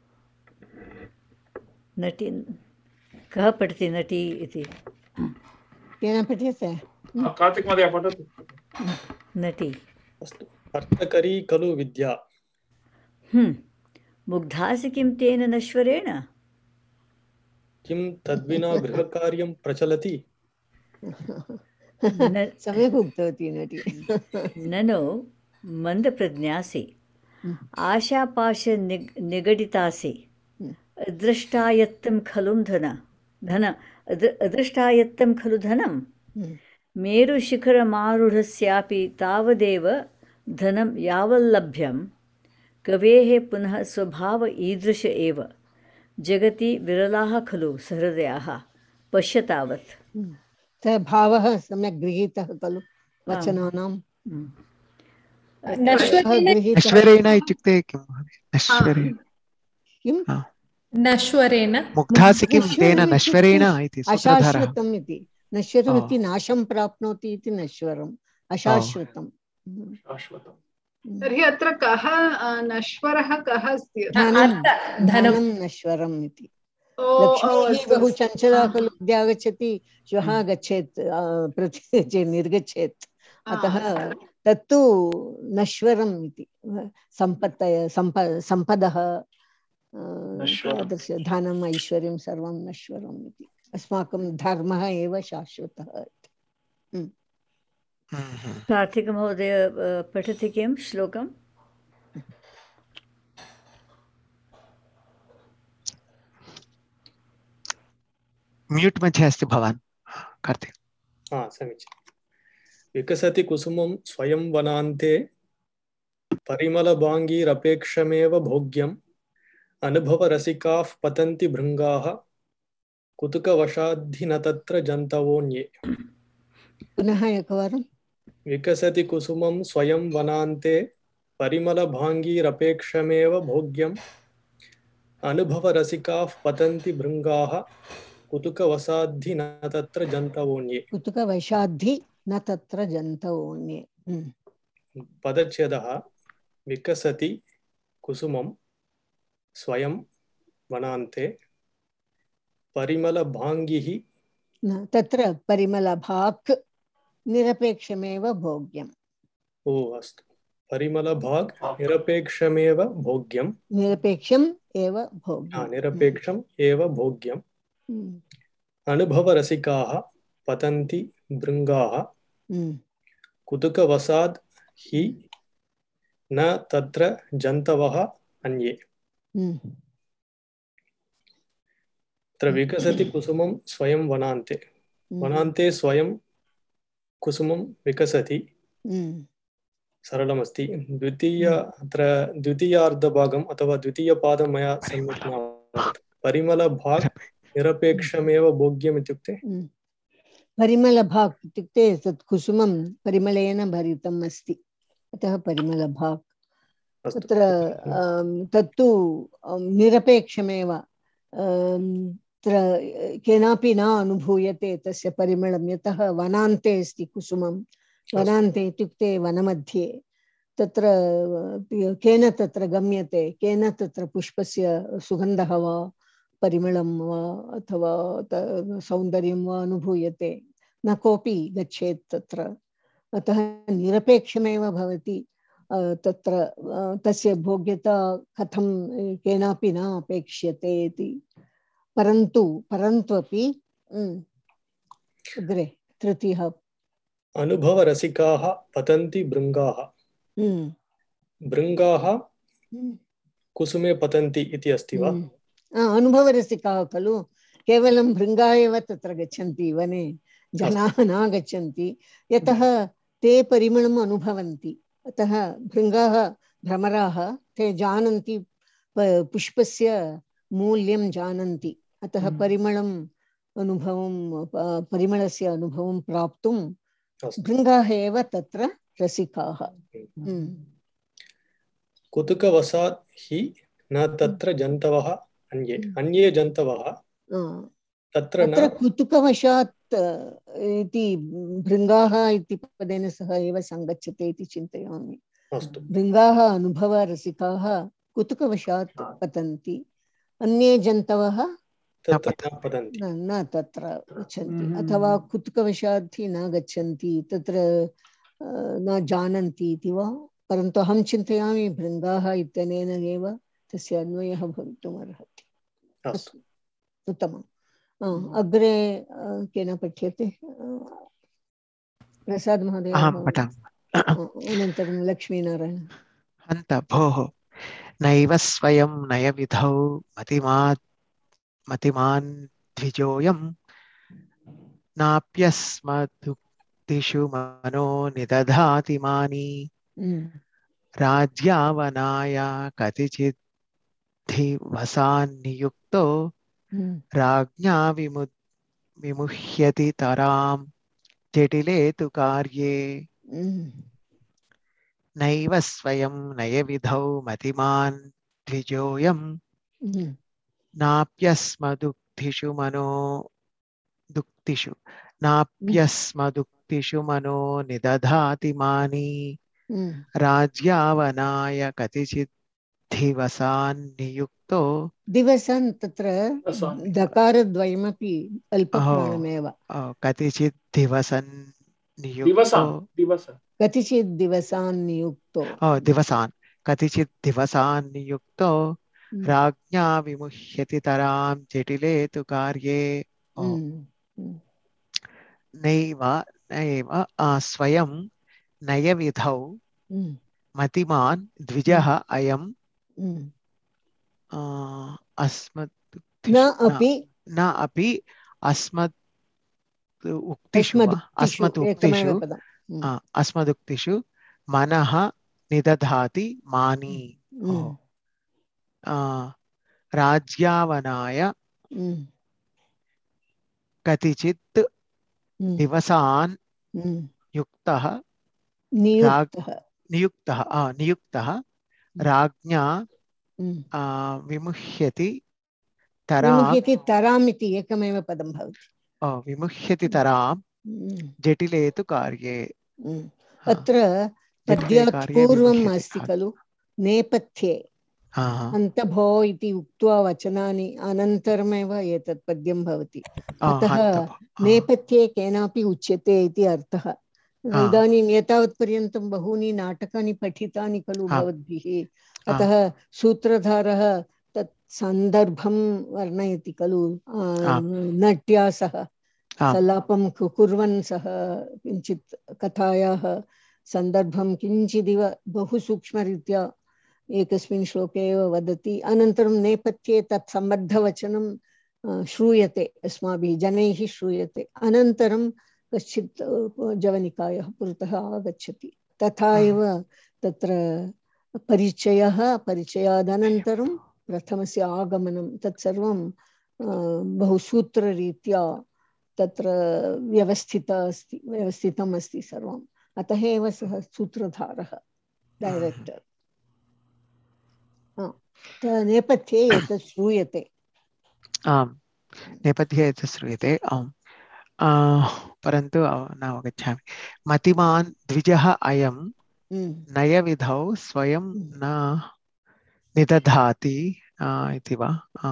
नटी, कः पठति नटी इति? केन पठ्यते? कार्तिक महोदय पठतु। नटी। अस्तु। अर्थकरी खलु विद्या। हम्म मुग्धासि किं तेन नश्वरेण? किं तद्विना गृहकार्यं प्रचलति? सम्यक् उक्तवती नटी। ननो मन्दप्रज्ञासि, आशापाश निगडितासि, अदृष्टायत्तं खलु धन धन अदृष्टायत्तं खलु धनं, मेरुशिखरमारूढस्यापि तावदेव धनं यावल्लभ्यं, कवेः पुनः स्वभाव ईदृश एव, जगति विरलाः खलु सहृदयाः, पश्य तावत्। भावः सम्यक् गृहीतः खलु वचनानां? नश्वरेण इत्युक्ते किं? नश्वरेण नश्वरेण मुग्धासि किं तेन नश्वरेण इति सूत्रधारः। अशाश्वतम् इति नश्वरम् इति नाशं प्राप्नोति इति नश्वरम् अशाश्वतम् शाश्वतम् तर्हि अत्र कः अ, नश्वरः कः अस्ति अत्र? धनं धनं धनं नश्वरम् इति ओ ओ लक्ष्मीः अस्तु बहु अस्तु चञ्चला हा, खलु अद्य आगच्छति श्वः गच्छेत् अ, प्रति निर्गच्छेत् हा, अतः अस्तु। तत्तु नश्वरम् इति सम्पत् सम्प सम्पदः अ, नश्वरम् तादृश धनम् ऐश्वर्यं सर्वं नश्वरम् इति अस्माकं धर्मः एव शाश्वतः इति। हम्म। कार्तिक महोदय अ, पठति किं श्लोकम्? म्यूट् मध्ये अस्ति भवान् कार्तिक। हा समीचीनं। विकसति कुसुमं स्वयं वनान्ते परिमलभाङ्गीरपेक्षमेव भोग्यम् अनुभवरसिकाः पतन्ति भृङ्गाः कुतुकवशाद्धि न तत्र जन्तवोऽन्ये। पुनः एकवारं विकसति कुसुमं स्वयं वनान्ते परिमलभाङ्गीरपेक्षमेव भोग्यम् अनुभवरसिकाः पतन्ति भृङ्गाः कुतुकवशाद्धि न तत्र जन्तवोऽन्ये। कुतुकवशाद्धि न तत्र जन्तवोऽन्ये। हम्म। पदच्छेदः विकसति कुसुमं स्वयं वनान्ते परिमलभाङ्गिः न तत्र परिमलभाक् निरपेक्षमेव भोग्यम्। ओ अस्तु परिमलभाग् निरपेक्षमेव भोग्यं निरपेक्षम् एव हा, भोग्यम्। निरपेक्षम् एव भोग्यम् हम्म। अनुभवरसिकाः पतन्ति भृङ्गाः हम्म। कुतुकवशाद् हि न तत्र जन्तवः अन्ये। हम्म। तत्र विकसति कुसुमं स्वयं वनान्ते हम्म। वनान्ते स्वयं कुसुमं विकसति हम्म। सरलमस्ति। द्वितीय अत्र द्वितीयार्धभागम् अथवा द्वितीयपादं मया सम्यक् न अवगतं। परिमलभाग् निरपेक्षमेव भोग्यम् इत्युक्ते हम्म। परिमलभाक् इत्युक्ते तत् कुसुमं परिमलेन भरितम् अस्ति अतः परिमलभाक्। अस्तु तत्र अं, तत्तु अं, निरपेक्षमेव अं, तत्र केनापि न अनुभूयते तस्य परिमलं यतः वनान्ते अस्ति कुसुमं। वनान्ते इत्युक्ते वनमध्ये तत्र अ, केन तत्र गम्यते केन तत्र पुष्पस्य सुगन्धः वा परिमलं वा अथवा त- सौन्दर्यं वा अनुभूयते न कोऽपि गच्छेत् तत्र अतः निरपेक्षमेव भवति। अ, तत्र अ, तस्य भोग्यता कथं केनापि न अपेक्ष्यते इति परन्तु परन्तु अपि हम्म, अग्रे तृतीयः अनुभवरसिकाः पतन्ति भृङ्गाः हम्म, भृङ्गाः हम्म, कुसुमे पतन्ति इति अस्ति वा? हम्म। आ, अनुभवरसिकाः खलु केवलं भृङ्गाः एव तत्र गच्छन्ति वने जनाः न गच्छन्ति यतः ते परिमळम् अनुभवन्ति अतः भृङ्गाः भ्रमराः ते जानन्ति प- पुष्पस्य मूल्यं जानन्ति अतः परिमळम् अनुभवं प- परिमळस्य अनुभवं प्राप्तुं अस्तु। भृङ्गाः एव तत्र रसिकाः। हम्म। कुतुकवशात् हि न तत्र जन्तवः अन्ये अन्ये जन्तवः आ, तत्र न अत्र कुतुकवशात् अ, इति भृङ्गाः इति पदेन सह एव सङ्गच्छते इति चिन्तयामि। अस्तु भृङ्गाः अनुभवरसिकाः कुतुकवशात् पतन्ति अन्ये जन्तवः तत्र न पतन्ति। न न तत्र गच्छन्ति अथवा कुतुकवशात् हि न गच्छन्ति तत्र अ, न जानन्ति इति वा परन्तु अहं चिन्तयामि भृङ्गाः इत्यनेन एव तस्य अन्वयः भवितुम् अर्हति। अस्तु उत्तमम्। अ, अग्रे अ, केन पठ्यते अ, प्रसाद महोदय अहं भवान्। पठामि। अ, अनन्तरं लक्ष्मीनारायण। हन्त भोः नैव स्वयं नयविधौ मतिमात् मतिमान् द्विजोऽयं नाप्यस्मदुक्तिषु मनो निदधाति मानी हम्म, राज्यावनाय कतिचिद्धिवसान्नियुक्तो हम्म, राज्ञा विमु विमुह्यति तरां जटिले तु कार्ये हम्म, नैव स्वयं नयविधौ मतिमान् द्विजोऽयं हम्म, नाप्यस्मदुक्तिषु मनो दुक्तिषु नाप्यस्मदुक्तिषु मनो निदधाति मानी राज्यावनाय कतिचित् दिवसान् नियुक्तो दिवसान् तत्र दिवसान्। दकारद्वयमपि अल्पप्राणमेव कतिचित् दिवसन् नियुक्तो दिवसान् दिवसान् कतिचित् दिवसान् नियुक्तो दिवसान् कतिचित् दिवसान् नियुक्तो राज्ञा विमुह्यति तरां जटिले तु कार्ये नैव नैव स्वयं नयविधौ मतिमान् द्विजः अयम् अस्मत् न अपि न अपि अस्मत् उक्तिषु अस्मदुक्तिषु अस्मदुक्तिषु मनः निदधाति मानी राज्यावनाय कतिचित् दिवसान् युक्तः नियुक्तः नियुक्तः राज्ञा विमुह्यति विमुह्यति तराम् इति एकमेव पदं भवति विमुह्यति तरां जटिले तु कार्ये अत्र पद्यात् पूर्वम् अस्ति खलु नेपथ्ये अन्तभो इति उक्त्वा वचनानि अनन्तरमेव एतत् पद्यं भवति अतः नेपथ्ये केनापि उच्यते इति अर्थः इदानीं एतावत्पर्यन्तं बहूनि नाटकानि पठितानि खलु भवद्भिः अतः सूत्रधारः तत् सन्दर्भं वर्णयति खलु नट्या सह सल्लापं कुर्वन् सः किञ्चित् कथायाः सन्दर्भं किञ्चिदिव बहु सूक्ष्मरीत्या एकस्मिन् श्लोके एव वदति अनन्तरं नेपथ्ये तत् सम्बद्धवचनं श्रूयते अस्माभिः जनैः श्रूयते अनन्तरं कश्चित् जवनिकायः पुरतः आगच्छति तथा एव तत्र परिचयः परिचयादनन्तरं प्रथमस्य आगमनं तत्सर्वं बहु सूत्ररीत्या तत्र व्यवस्थित अस्ति व्यवस्थितम् अस्ति सर्वम् अतः एव सः सूत्रधारः डैरेक्टर् नेपथ्ये एतत् श्रूयते आम् नेपथ्ये एतत् श्रूयते आम् परन्तु न अवगच्छामि मतिमान् द्विजः अयं नयविधौ स्वयं न निदधाति इति वा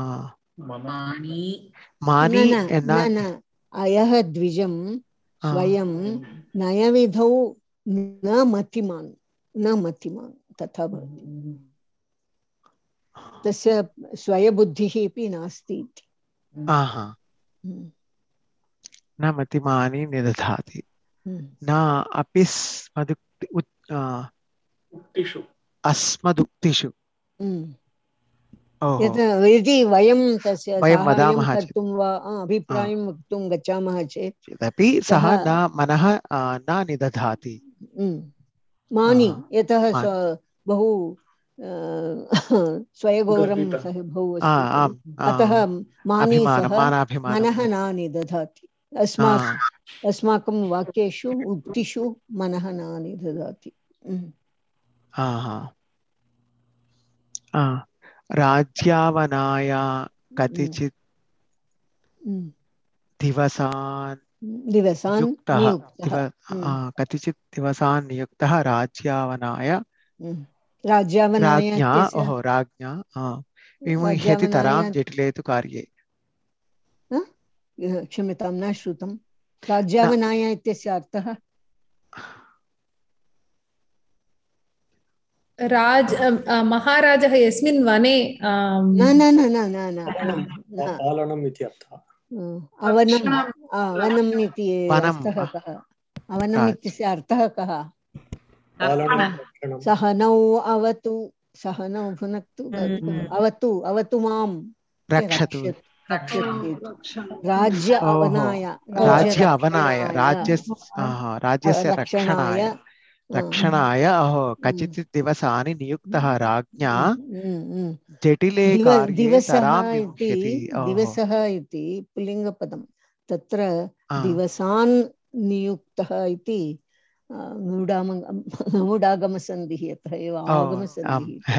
मानी न अयः द्विजं स्वयं नयविधौ न मतिमान् न मतिमान् तथा भवति तस्य स्वयबुद्धिः अपि नास्ति इति न मतिमानी निदधाति न अपि स्मदुक्तिषु अस्मदुक्तिषु यदि वयं तस्य साहाय्यं कर्तुं वा अभिप्रायं वक्तुं गच्छामः चेत् अपि सः न मनः न निदधाति मानि यतः बहु स्वयगौरवं सः बहु अतः मानी सः मनः न निदधाति अस्माकं अस्माकं वाक्येषु उक्तिषु मनः न निदधाति राज्यावनाय कतिचित् दिवसान् दिवसान् कतिचित् दिवसान् नियुक्तः राज्यावनाय राज्ञा ओहो राज्ञा विमुह्यति तरां जटिले तु कार्ये क्षम्यतां न श्रुतं राज्यावनाय इत्यस्य अर्थः राज महाराजः यस्मिन् वने न न न न न न पालनम् इति अर्थः अवनम् अवनम् इति अर्थः कः अवनम् इत्यस्य अर्थः कः सहनौ अवतु सहनौ भुनक्तु अवतु अवतु मां रक्षतु राज्य अवनाय राज्य अवनाय राज्यस्य रक्षणाय रक्षणाय अहो कचिचित् दिवसानि नियुक्तः राज्ञा जटिले कार्ये तरां विमुह्यति दिवसः इति पुल्लिङ्गपदं तत्र दिवसान् नियुक्तः इति मूढागमसन्धिः यतः एव आगमसन्धिः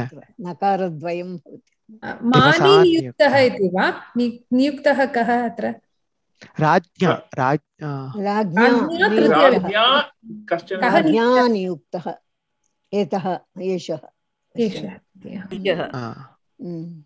नकारद्वयं भवति मानी नियुक्तः इति वा नियुक्तः कः अत्र राज्ञा राज राज्ञा राज्ञा नियुक्तः राज्ञा कश्चन कः राज्ञा नियुक्तः? नियुक्तः एतः एषः एषः इति। यः हम्म।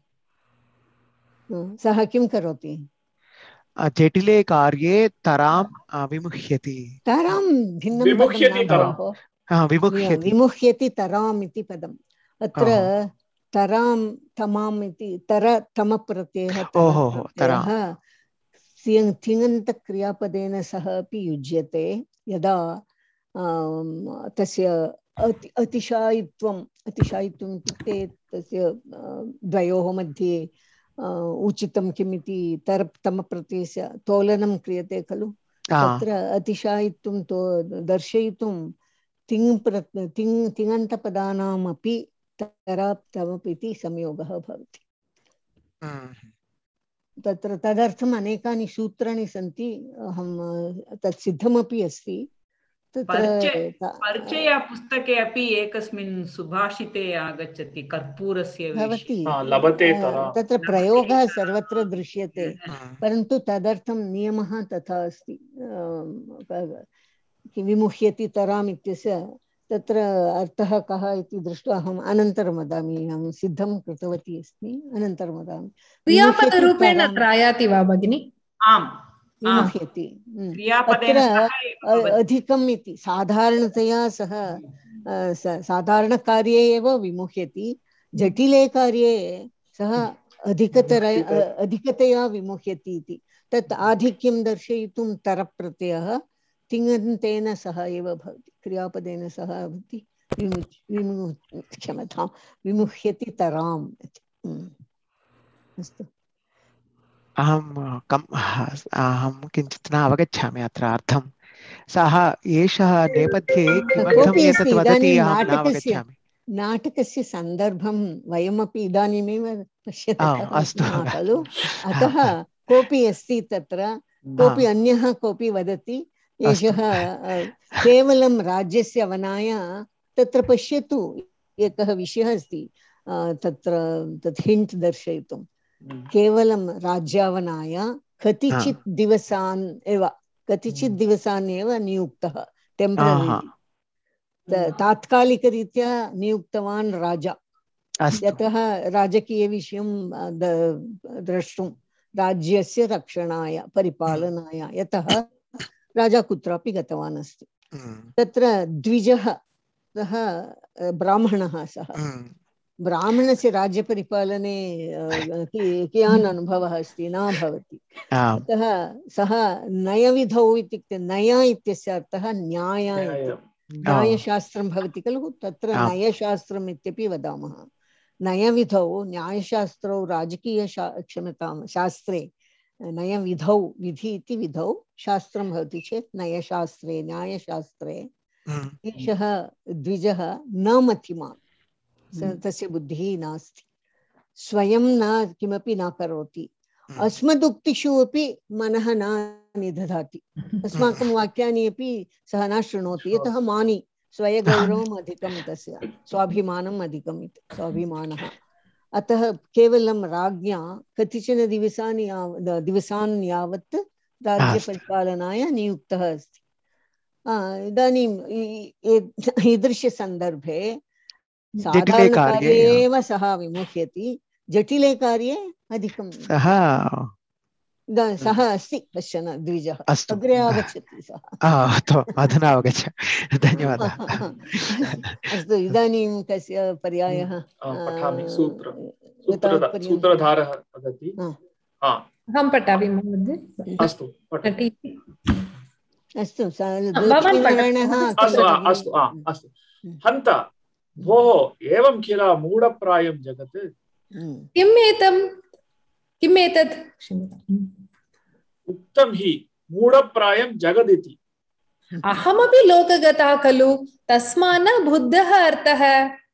सः किं करोति? जटिले कार्ये तरां अ, विमुह्यति तरां भिन्नं पदं विमुह्यति न तरां भोः। अ, विमुह्यति विमुह्यति तराम् इति पदम् अत्र ओहो तरां तमाम् इति तर तमप्रत्ययः तर ओहो हो प्रत्ययः तरां तिङ्- तिङन्तक्रियापदेन सह अपि युज्यते यदा आम्, तस्य अति अतिशायित्वम् अतिशायित्वम् इत्युक्ते तस्य आ, द्वयोः मध्ये आ, उचितं किमिति तर तमप्रत्ययस्य तोलनं क्रियते खलु तत्र अतिशायित्वं तो दर्शयितुं तिङ् प्र तिङ् तिङन्तपदानामपि तराप्तमप् इति संयोगः भवति तत्र तदर्थम् अनेकानि सूत्राणि सन्ति अहं तत् सिद्धमपि अस्ति तत्र परिचय परिचय पुस्तके अपि एकस्मिन् सुभाषिते आगच्छति कर्पूरस्य भवति लभते तरा तत्र प्रयोगः सर्वत्र दृश्यते परन्तु तदर्थं नियमः तथा अस्ति विमुह्यति तराम् इत्यस्य तत्र अर्थः कः इति दृष्ट्वा अहम् अनन्तरं वदामि अहं सिद्धं कृतवती अस्मि अनन्तरं वदामि क्रियापदरूपेण आयाति वा भगिनि? आम् विमुह्यति क्रियापदेन अत्र सह एव भवति। अधिकम् इति साधारणतया सः साधारणकार्ये एव विमुह्यति जटिले कार्ये सः अधिकतर अधिकतया विमुह्यति इति तत् आधिक्यं दर्शयितुं तरप्रत्ययः तिङन्तेन सह एव भवति क्रियापदेन सह भवति विमु विमु क्षम्यतां विमुह्यति तराम् अस्तु अहं कम् अहं किञ्चित् न अवगच्छामि अत्र अर्थं सः एषः नेपथ्ये किमर्थम् कोऽपि अस्ति एतत् वदति इदानीं अहं न नाटकस्य अवगच्छामि नाटकस्य सन्दर्भं वयमपि इदानीमेव पश्यतः अस्तु खलु अतः कोऽपि अस्ति तत्र कोऽपि अन्यः कोऽपि वदति एषः केवलं राज्यस्य वनाय तत्र पश्यतु एकः विषयः अस्ति तत्र तत् हिण्ट् दर्शयितुं केवलं राज्यावनाय कतिचित् दिवसान् एव कतिचित् दिवसान् एव नियुक्तः टेम्पररी तात्कालिकरीत्या नियुक्तवान् राजा यतः राजकीयविषयं द्रष्टुं राज्यस्य रक्षणाय परिपालनाय यतः राजा कुत्रापि गतवान् अस्ति तत्र द्विजः सः ब्राह्मणः सः ब्राह्मणस्य राज्यपरिपालने कियान् अनुभवः अस्ति न भवति अतः सः नयविधौ इत्युक्ते नय इत्यस्य अर्थः न्याय इति न्यायशास्त्रं भवति खलु तत्र नयशास्त्रम् इत्यपि वदामः नयविधौ न्यायशास्त्रौ राजकीय क्षम्यतां शास्त्रे नयविधौ विधि इति विधौ शास्त्रं भवति चेत् नयशास्त्रे न्यायशास्त्रे एषः द्विजः न मतिमान् तस्य बुद्धिः नास्ति स्वयं न किमपि न करोति अस्मदुक्तिषु अपि मनः न निदधाति अस्माकं वाक्यानि अपि सः न शृणोति यतः मानी स्वयगौरवम् अधिकं तस्य स्वाभिमानम् अधिकम् इति स्वाभिमानः अतः केवलं राज्ञा कतिचन दिवसानि दिवसान् यावत् राज्यपरिपालनाय नियुक्तः अस्ति इदानीं ईदृशसन्दर्भे साधारणकार्ये एव सः विमुह्यति जटिले कार्ये अधिकं सः सः अस्ति कश्चन द्विजः अग्रे आगच्छति सः अधुना अवगच्छामि धन्यवादः अस्तु इदानीं कस्य पर्यायः पठामि सूत्रं सूत्रधारः वदति अहं पठामि महोदय अस्तु अस्तु लक्ष्मीनारायणः अस्तु अस्तु अस्तु हन्त भोः एवं किल मूढप्रायं जगत् किम् एतं किम् एतत् उक्तं हि मूढप्रायं जगदिति अहमपि लोकगता खलु तस्मात् न बुद्धः अर्थः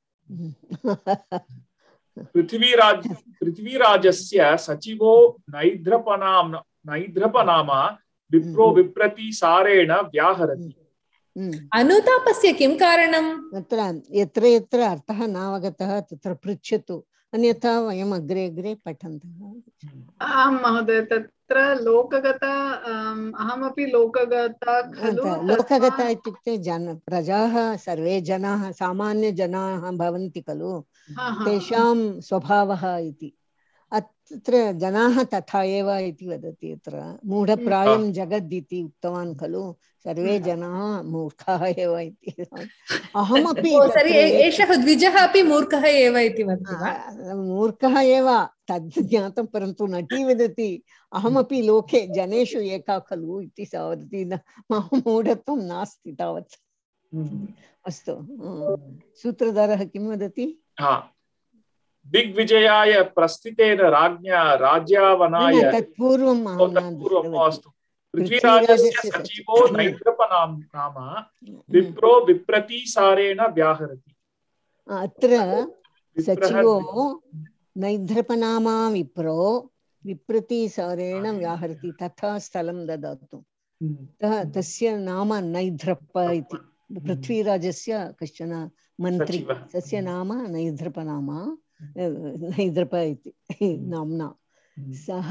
पृथ्वीराज पृथ्वीराजस्य सचिवो नैद्रपनाम नैद्रपनामा विप्रो विप्रतिसारेण व्याहरति अनुतापस्य किं कारणम् अत्र यत्र यत्र अर्थः नावगतः तत्र पृच्छतु अन्यथा वयम् अग्रे अग्रे पठन्तः आं महोदय तत् तत्र लोकगता अहमपि लोकगता खलु लोकगता इत्युक्ते जन प्रजाः सर्वे जनाः सामान्यजनाः भवन्ति खलु तेषां स्वभावः इति अत्र जनाः तथा एव इति वदति अत्र मूढप्रायं जगद् इति उक्तवान् खलु सर्वे जनाः मूर्खाः एव इति अहमपि एषः द्विजः अपि मूर्खः एव इति वदति वा मूर्खः एव तद् ज्ञातं परन्तु नटी वदति अहमपि लोके जनेषु एका खलु इति सा वदति मूढत्वं नास्ति तावत् अस्तु सूत्रधारः किं वदति दिग्विजयाय प्रस्थितेन राज्ञा राज्यावनाय तत्पूर्वं अस्तु पृथ्वीराजस्य सचिवो नैद्रपनाम नाम विप्रो विप्रतिसारेण व्याहरति अत्र सचिवो नैद्रपनामा विप्रो विप्रतिसारेण व्याहरति तथा स्थलं ददातु तस्य नाम नैद्रप इति पृथ्वीराजस्य कश्चन मन्त्री तस्य नाम नैद्रपनामा नैद्रप इति नाम्ना सः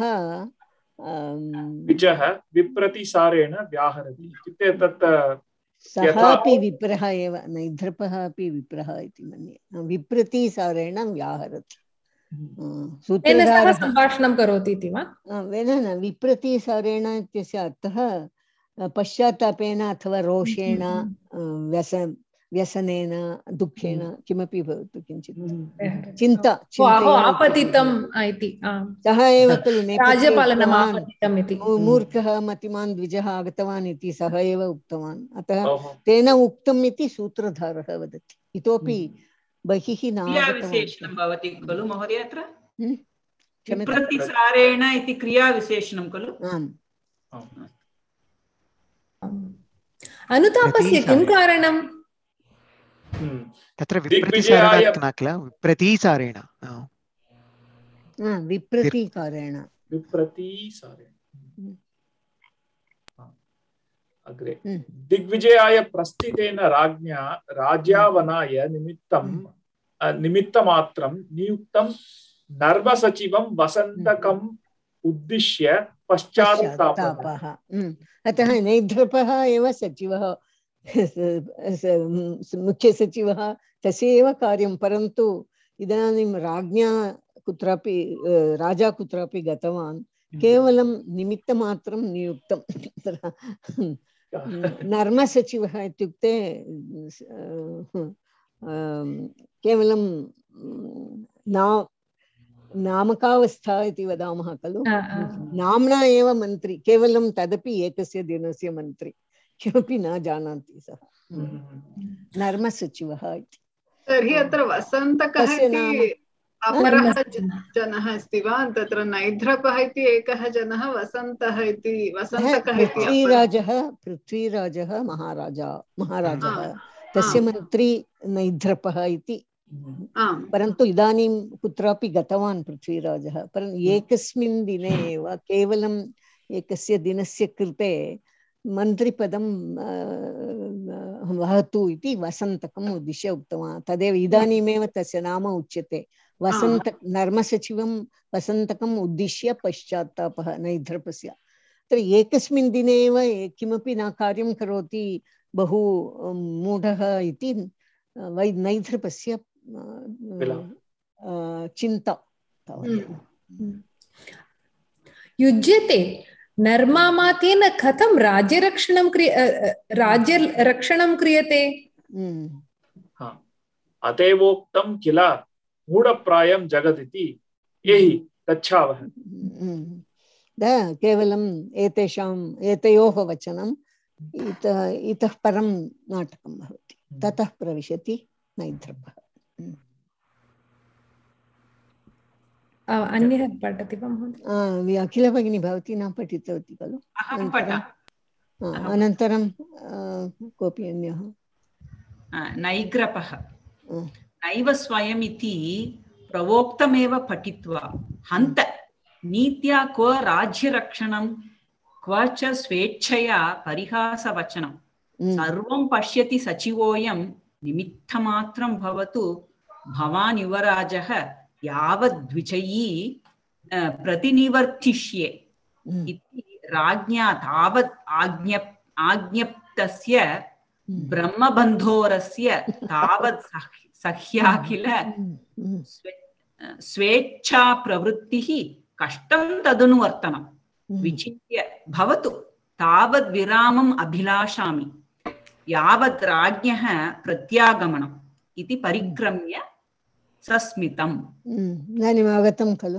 विजः विप्रतिसारेण व्याहरति इत्युक्ते तत् सः अपि विप्रः एव नैद्रपः अपि विप्रः इति मन्ये विप्रतिसारेण व्याहरति सूत्रधारः सम्भाषणं करोति इति वा न विप्रतिसारेण इत्यस्य अर्थः पश्चात्तापेन अथवा रोषेण व्यस व्यसनेन दुःखेन किमपि भवतु किञ्चित् चिन्ता आपतितम् इति सः एव खलु राज्यपालनम् आपतितम् इति मूर्खः मतिमान् द्विजः आगतवान् इति सः एव उक्तवान् अतः तेन उक्तम् इति सूत्रधारः वदति इतोपि बहिः न क्रियाविशेषणं भवति खलु महोदय अत्र प्रतिसारेण इति क्रियाविशेषणं खलु अनुतापस्य किं कारणं तत्र विप्रतिसारेण न किल विप्रतिसारेण विप्रतिकारेण विप्रतिसारेण अग्रे दिग्विजयाय प्रस्थितेन राज्ञा राज्यावनाय निमित्तं निमित्तमात्रं नियुक्तं नर्मसचिवं वसन्तकम् उद्दिश्य पश्चात्तापः अतः नैद्रपः एव सचिवः मुख्यसचिवः तस्य एव कार्यं परन्तु इदानीं राज्ञा कुत्रापि राजा कुत्रापि गतवान् केवलं निमित्तमात्रं नियुक्तं नर्मसचिवः इत्युक्ते केवलं ना नामकावस्था इति वदामः खलु नाम्ना एव मन्त्री केवलं तदपि एकस्य दिनस्य मन्त्री किमपि न जानाति सः नर्मसचिवः इति तर्हि अत्र वसन्तकः इति अपरः जनः अस्ति वा तत्र नैद्रपः इति एकः जनः वसन्तः इति वसन्तकः इति पृथ्वीराजः पृथ्वीराजः महाराजा महाराजः तस्य मन्त्री नैद्रपः इति परन्तु इदानीं कुत्रापि गतवान् पृथ्वीराजः परन्तु एकस्मिन् दिने एव केवलम् एकस्य दिनस्य कृते मन्त्रिपदं वहतु इति वसन्तकम् उद्दिश्य उक्तवान् तदेव इदानीमेव तस्य नाम उच्यते वसन्त नर्मसचिवं वसन्तकम् उद्दिश्य पश्चात्तापः नैद्रपस्य तत्र एकस्मिन् दिने एव किमपि न कार्यं करोति बहु मूढः इति वै नैद्रपस्य चिन्ता युज्यते नर्मामातेन कथं राज्यरक्षणं क्रिय राज्यरक्षणं क्रियते अतएवोक्तं किल मूढप्रायं जगदिति यहि गच्छावः केवलम् एतेषाम् एतयोः वचनं इतः इतः परं नाटकं भवति ततः प्रविशति नैद्रपः अन्यः पठति वा महोदय अखिल भगिनी भवती न पठितवती खलु अनन्तरं कोऽपि अन्यः नैग्रपः नैव स्वयमिति प्रवोक्तमेव पठित्वा हन्त नीत्या क्व राज्यरक्षणं क्व च स्वेच्छया परिहासवचनं सर्वं पश्यति सचिवोऽयं निमित्तमात्रं भवतु भवान् युवराजः यावद्विजयी प्रतिनिवर्तिष्ये इति राज्ञा तावत् आज्ञप् आज्ञप्तस्य ब्रह्मबन्धोरस्य तावत् सह्या किल स्वेच्छा प्रवृत्तिः कष्टं तदनुवर्तनं विचिन्त्य भवतु तावद् विरामम् अभिलाषामि यावत् राज्ञः प्रत्यागमनम् इति परिक्रम्य सस्मितम्। इदानीम् अवगतं खलु?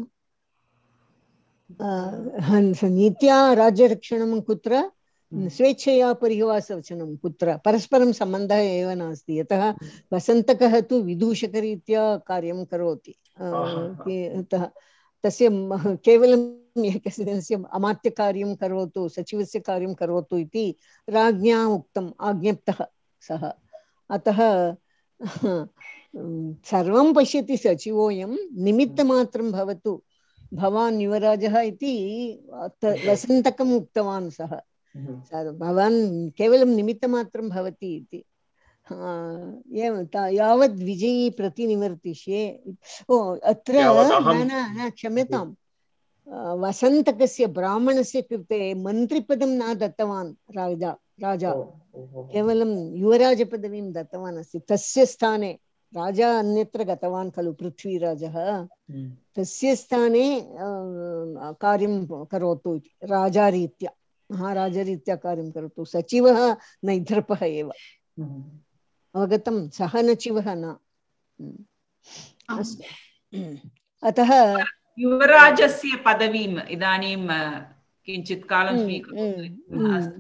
नीत्या राज्यरक्षणं कुत्र? स्वेच्छया परिहासवचनं कुत्र? परस्परं सम्बन्धः एव नास्ति। यतः वसन्तकः तु विदूषकरीत्या कार्यं करोति। अतः तस्य केवलं एकस्य अमात्यकार्यं करोतु, सचिवस्य कार्यं करोतु इति राज्ञा उक्तम्, आज्ञप्तः सः। अतः सर्वं पश्यति सचिवोऽयं, निमित्तमात्रं भवतु भवान् युवराजः इति वसन्तकम् उक्तवान् सः। भवान् केवलं निमित्तमात्रं भवति इति। यावद् विजयी प्रतिनिवर्तिष्ये। ओ अत्र न न क्षम्यताम्, वसन्तकस्य ब्राह्मणस्य कृते मन्त्रिपदं न दत्तवान् राजा राजा केवलं युवराजपदवीं दत्तवान् अस्ति। तस्य स्थाने राजा अन्यत्र गतवान् खलु, पृथ्वीराजः, तस्य स्थाने कार्यं करोतु इति राजारीत्या, महाराजरीत्या कार्यं करोतु। सचिवः नैध्रपः एव, अवगतं? सः नचिवः न। अतः युवराजस्य पदवीम् इदानीं किञ्चित् कालं स्वीकृतवान्।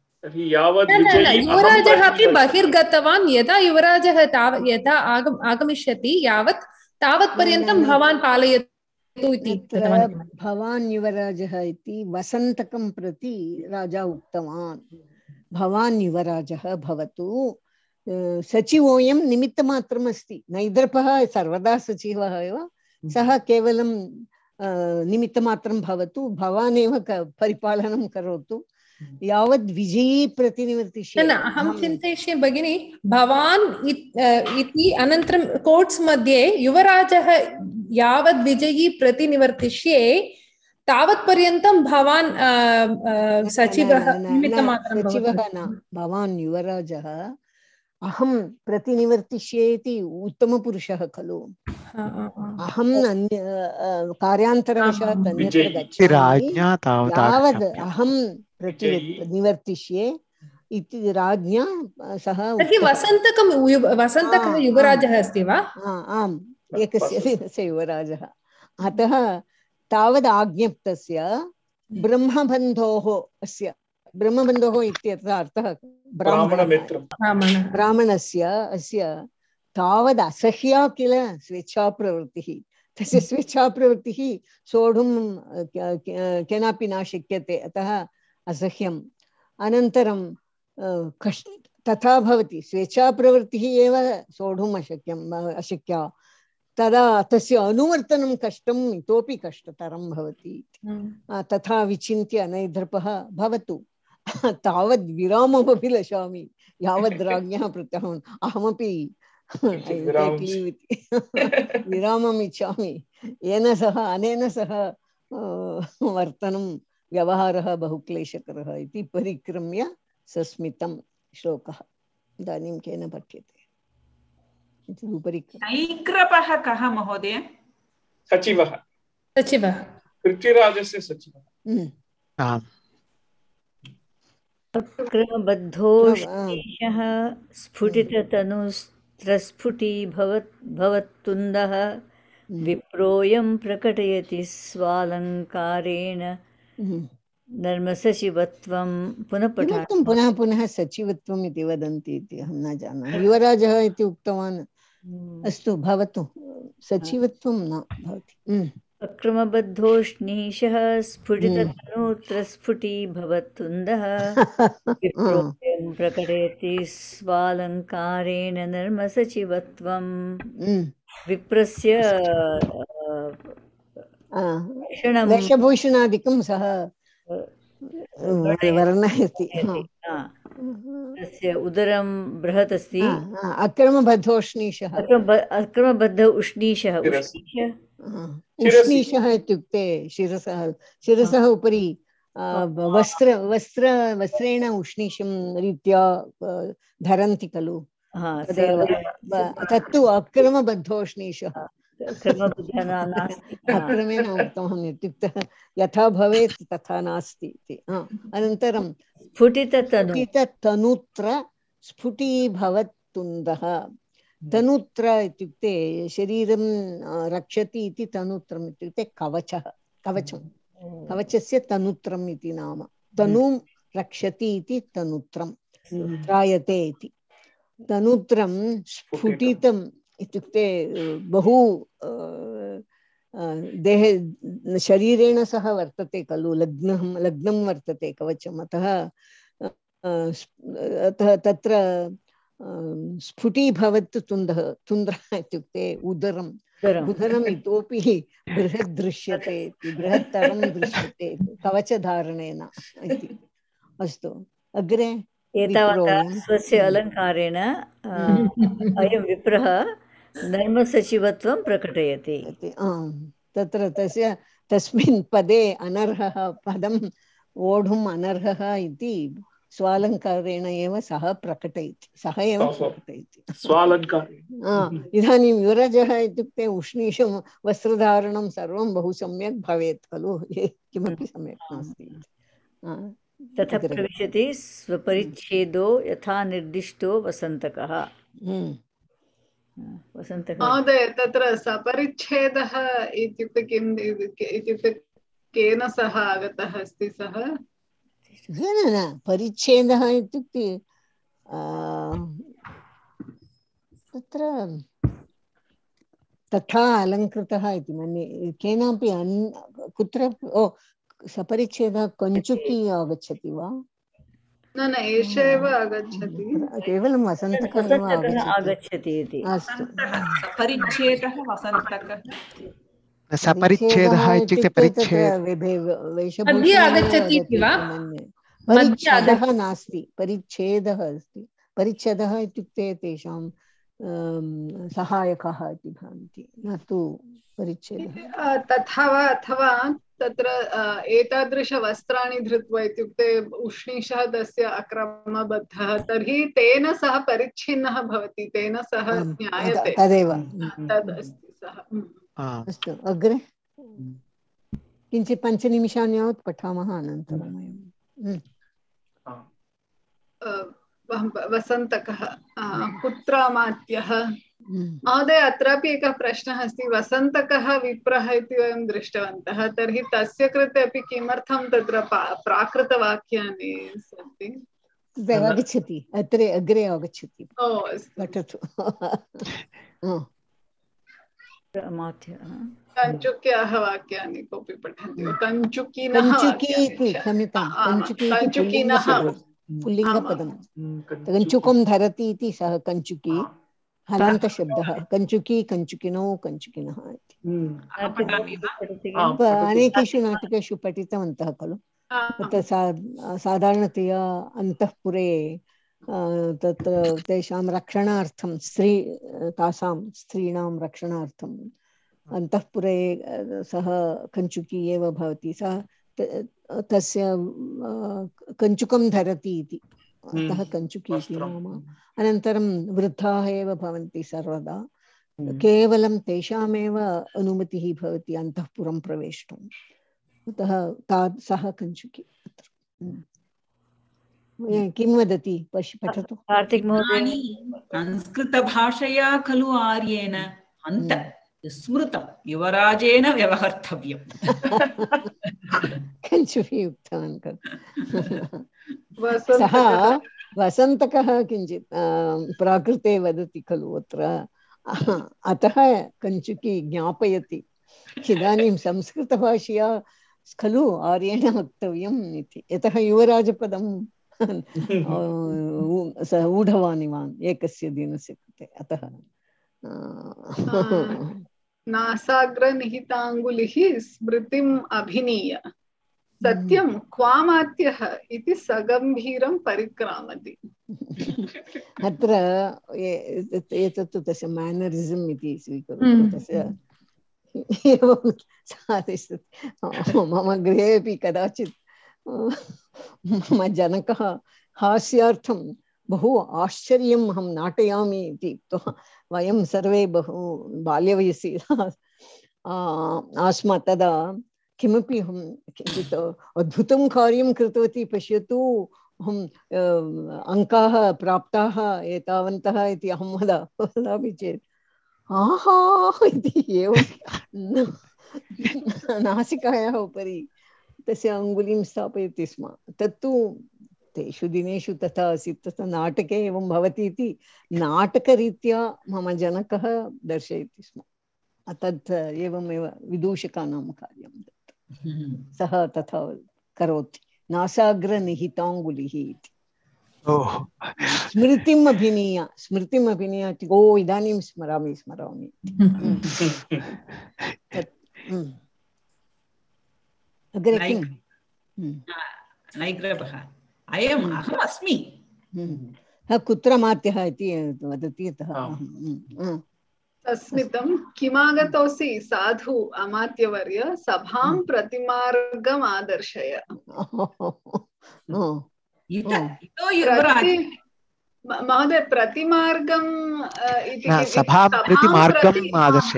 युवराजः अपि बहिर्गतवान्। यदा युवराजः तावत् यदा आगम आगमिष्यति यावत् तावत् पर्यन्तं भवान् पालयतु इति। भवान् युवराजः इति वसन्तकं प्रति राजा उक्तवान्। भवान् युवराजः भवतु, सचिवोऽयं निमित्तमात्रम् अस्ति। नैद्रपः सर्वदा सचिवः एव, सः केवलं निमित्तमात्रं भवतु, भवान् एव परिपालनं करोतु यावद् विजयी प्रतिनिवर्तिष्ये। अहं चिन्तयिष्ये भगिनी, भवान् इति अनन्तरं कोर्ट्स् मध्ये युवराजः यावद् विजयी प्रतिनिवर्तिष्ये तावत् पर्यन्तं भवान् सचिवः निमित्तमात्रं भवति। सचिवः न, भवान् युवराजः अहं प्रतिनिवर्तिष्ये इति उत्तमपुरुषः खलु। अहं कार्यान्तरवशात् अन्यत्र गच्छामि, यावद् अहं प्रतिनिवर्तिष्ये इति राज्ञा सः। तर्हि वसन्तकं वसन्तकः युवराजः अस्ति वा? आम्, एकस्य दिनस्य युवराजः। अतः तावद् आज्ञप्तस्य ब्रह्मबन्धोः, अस्य ब्रह्मबन्धोः इत्यत्र अर्थः ब्राह्मणस्य, अस्य तावद् असह्या किल स्वेच्छाप्रवृत्तिः। तस्य स्वेच्छाप्रवृत्तिः सोढुं केनापि न शक्यते, अतः असह्यम्। अनन्तरं कष्ट तथा भवति, स्वेच्छाप्रवृत्तिः एव सोढुम् अशक्यम् अशक्या, तदा तस्य अनुवर्तनं कष्टम् इतोपि कष्टतरं भवति। तथा विचिन्त्य नैद्रपः भवतु तावद् विराममपि लशामि यावद् राज्ञः पृष्टवान्। अहमपि विरामम् इच्छामि, येन सह अनेन सह वर्तनं व्यवहारः बहु क्लेशकरः इति परिक्रम्य सस्मितं। श्लोकः इदानीं केन पठ्यते? नैग्रपः कः महोदय? सचिवः। सचिवः, पृथ्वीराजस्य सचिवः। अक्रमबद्धो शेषः स्फुटिततनुस्त्रस्फुटी भवत् भवत्तुन्दः विप्रोऽयं प्रकटयति स्वालङ्कारेण नर्मसचिवत्वं। पुनः पठामि। पुनः पुनः सचिवत्वम् इति वदन्ति इति अहं न जानामि। युवराजः इति उक्तवान्, अस्तु भवतु, सचिवत्वं न भवति। अक्रमबद्धोष्णीशः स्फुटिततनुत्रस्फुटी भवत्तुन्दः विप्रोऽयं प्रकटयति स्वालङ्कारेण नर्मसचिवत्वं। विप्रस्य वेशभूषणादिकं सः वर्णयति। तस्य उदरं बृहत् अस्ति। अक्रमबद्धोष्णीशः, अक्रमबद्ध उष्णीशः। उष्णीशः इत्युक्ते शिरसः शिरसः उपरि वस्त्र वस्त्र वस्त्रेण उष्णीषं रीत्या धरन्ति खलु तदेव तत्तु अक्रमबद्धोष्णीषः अक्रमेण उक्तमहम् इत्युक्ते यथा भवेत् तथा नास्ति इति अनन्तरं स्फुटिततनुत्र स्फुटीभवत्तुन्दः तनुत्र इत्युक्ते शरीरं रक्षति इति तनुत्रम् इत्युक्ते कवचः कवचं कवचस्य तनुत्रम् इति नाम तनुं रक्षति इति तनुत्रं त्रायते इति तनुत्रं स्फुटितम् इत्युक्ते बहु देहे शरीरेण सह वर्तते खलु लग्नं लग्नं वर्तते कवचम् अतः अतः तत्र स्फुटीभवत् तुन्दः तुन्द्रः इत्युक्ते उदरम् उदरम् इतोपि बृहत् दृश्यते बृहत्तरं दृश्यते कवचधारणेन इति अस्तु अग्रे एतावता स्वस्य अलङ्कारेण अयं विप्रः धर्मसचिवत्वं प्रकटयति तत्र तस्य तस्मिन् पदे अनर्हः पदं वोढुम् अनर्हः इति स्वालङ्कारेण एव सः प्रकटयति सः एव प्रकटयति इदानीं युवराजः इत्युक्ते उष्णीषं वस्त्रधारणं सर्वं बहु सम्यक् भवेत् खलु किमपि सम्यक् नास्ति तथा प्रविशति स्वपरिच्छेदो यथा निर्दिष्टो वसन्तकः वसन्तकः महोदय तत्र सपरिच्छेदः इत्युक्ते किम् इत्युक्ते केन सह आगतः अस्ति सः न न परिच्छेदः इत्युक्ते तत्र तथा अलङ्कृतः इति मन्ये केनापि अन् कुत्र ओ सपरिच्छेदः कञ्चुकी आगच्छति वा न न एष एव आगच्छति केवलं वसन्तकः आगच्छति इति अस्तु परिच्छेदः वसन्तकः सपरिच्छेदः इत्युक्ते मध्ये आगच्छति इति वा परिच्छेदः नास्ति परिच्छेदः अस्ति परिच्छेदः इत्युक्ते तेषां सहायकः इति भवन्ति न तु परिच्छेदः तथा वा अथवा तत्र एतादृशवस्त्राणि धृत्वा इत्युक्ते उष्णीषः तस्य अक्रमबद्धः तर्हि तेन सह परिच्छिन्नः भवति तेन सह ज्ञायते तदेव तदस्ति सः अस्तु अग्रे किञ्चित् पञ्चनिमिषान् यावत् पठामः अनन्तरं वसन्तकः पुत्रामात्यः महोदय अत्रापि एकः प्रश्नः अस्ति वसन्तकः विप्रः इति वयं दृष्टवन्तः तर्हि तस्य कृते अपि किमर्थं तत्र प्राकृतवाक्यानि सन्ति आगच्छति अग्रे अग्रे आगच्छति ओ अस्तु पठतु कञ्चुक्याः वाक्यानि कोऽपि पठन्ति वा कञ्चुकिनः क्षम्यतां कञ्चुकिनः पुल्लिङ्गपदं कञ्चुकं धरति इति सः कञ्चुकी हलन्तशब्दः कञ्चुकी कञ्चुकिनौ कञ्चुकिनः इति अनेकेषु नाटकेषु पठितवन्तः खलु तत्र साधारणतया अन्तःपुरे तत्र तेषां रक्षणार्थं स्त्री तासां स्त्रीणां रक्षणार्थम् अन्तःपुरे सः कञ्चुकी एव भवति सः तस्य कञ्चुकं धरति इति अतः कञ्चुकी इति नाम अनन्तरं वृद्धाः एव भवन्ति सर्वदा केवलं तेषामेव अनुमतिः भवति अन्तःपुरं प्रवेष्टुम् अतः ता सः कञ्चुकी अत्र किं वदति पश्य पठतु कार्तिक महोदय संस्कृतभाषया खलु आर्येण अन्त स्मृतं युवराजेन व्यवहर्तव्यं कञ्चुकी उक्तवान् खलु सः वसन्तकः किञ्चित् प्राकृते वदति खलु अत्र अतः कञ्चुकी ज्ञापयति इदानीं संस्कृतभाषया खलु आर्येण वक्तव्यम् इति यतः युवराजपदं सः ऊढवानिवान् एकस्य दिनस्य कृते अतः नासाग्रनिहिताङ्गुलिः स्मृतिम् अभिनीय सत्यं क्वामात्यः इति सगम्भीरं परिक्रामति अत्र एतत्तु तस्य मैनरिसम् इति स्वीकरोतु तस्य एवं साधिष्यति मम गृहे अपि कदाचित् मम जनकः हास्यार्थं बहु आश्चर्यम् अहं नाटयामि इति उक्त्वा वयं सर्वे बहु बाल्यवयसि आस्म तदा किमपि अहं किञ्चित् अद्भुतं कार्यं कृतवती पश्यतु अहम् अङ्काः प्राप्ताः एतावन्तः इति अहं वदा वदामि चेत् आहा इति एवं नासिकायाः उपरि तस्य अङ्गुलीं स्थापयति स्म। तत्तु तेषु दिनेषु तथा आसीत्, तथा नाटके एवं भवति इति नाटकरीत्या मम जनकः दर्शयति स्म। तत् एवमेव विदूषकानां कार्यं तत् सः तथा करोति, नासाग्रनिहिताङ्गुलिः इति। स्मृतिम् अभिनीय स्मृतिम् अभिनीय ओ इदानीं स्मरामि स्मरामि अग्रे किं नैग्रभः अयम् अहम् अस्मि कुत्र मात्यः इति वदति अतः तस्मितं किमागतोऽसि साधु अमात्यवर्य सभां प्रतिमार्गम् आदर्शय। महोदय प्रतिमार्गम् इति सभां प्रतिमार्गम् आदर्शय।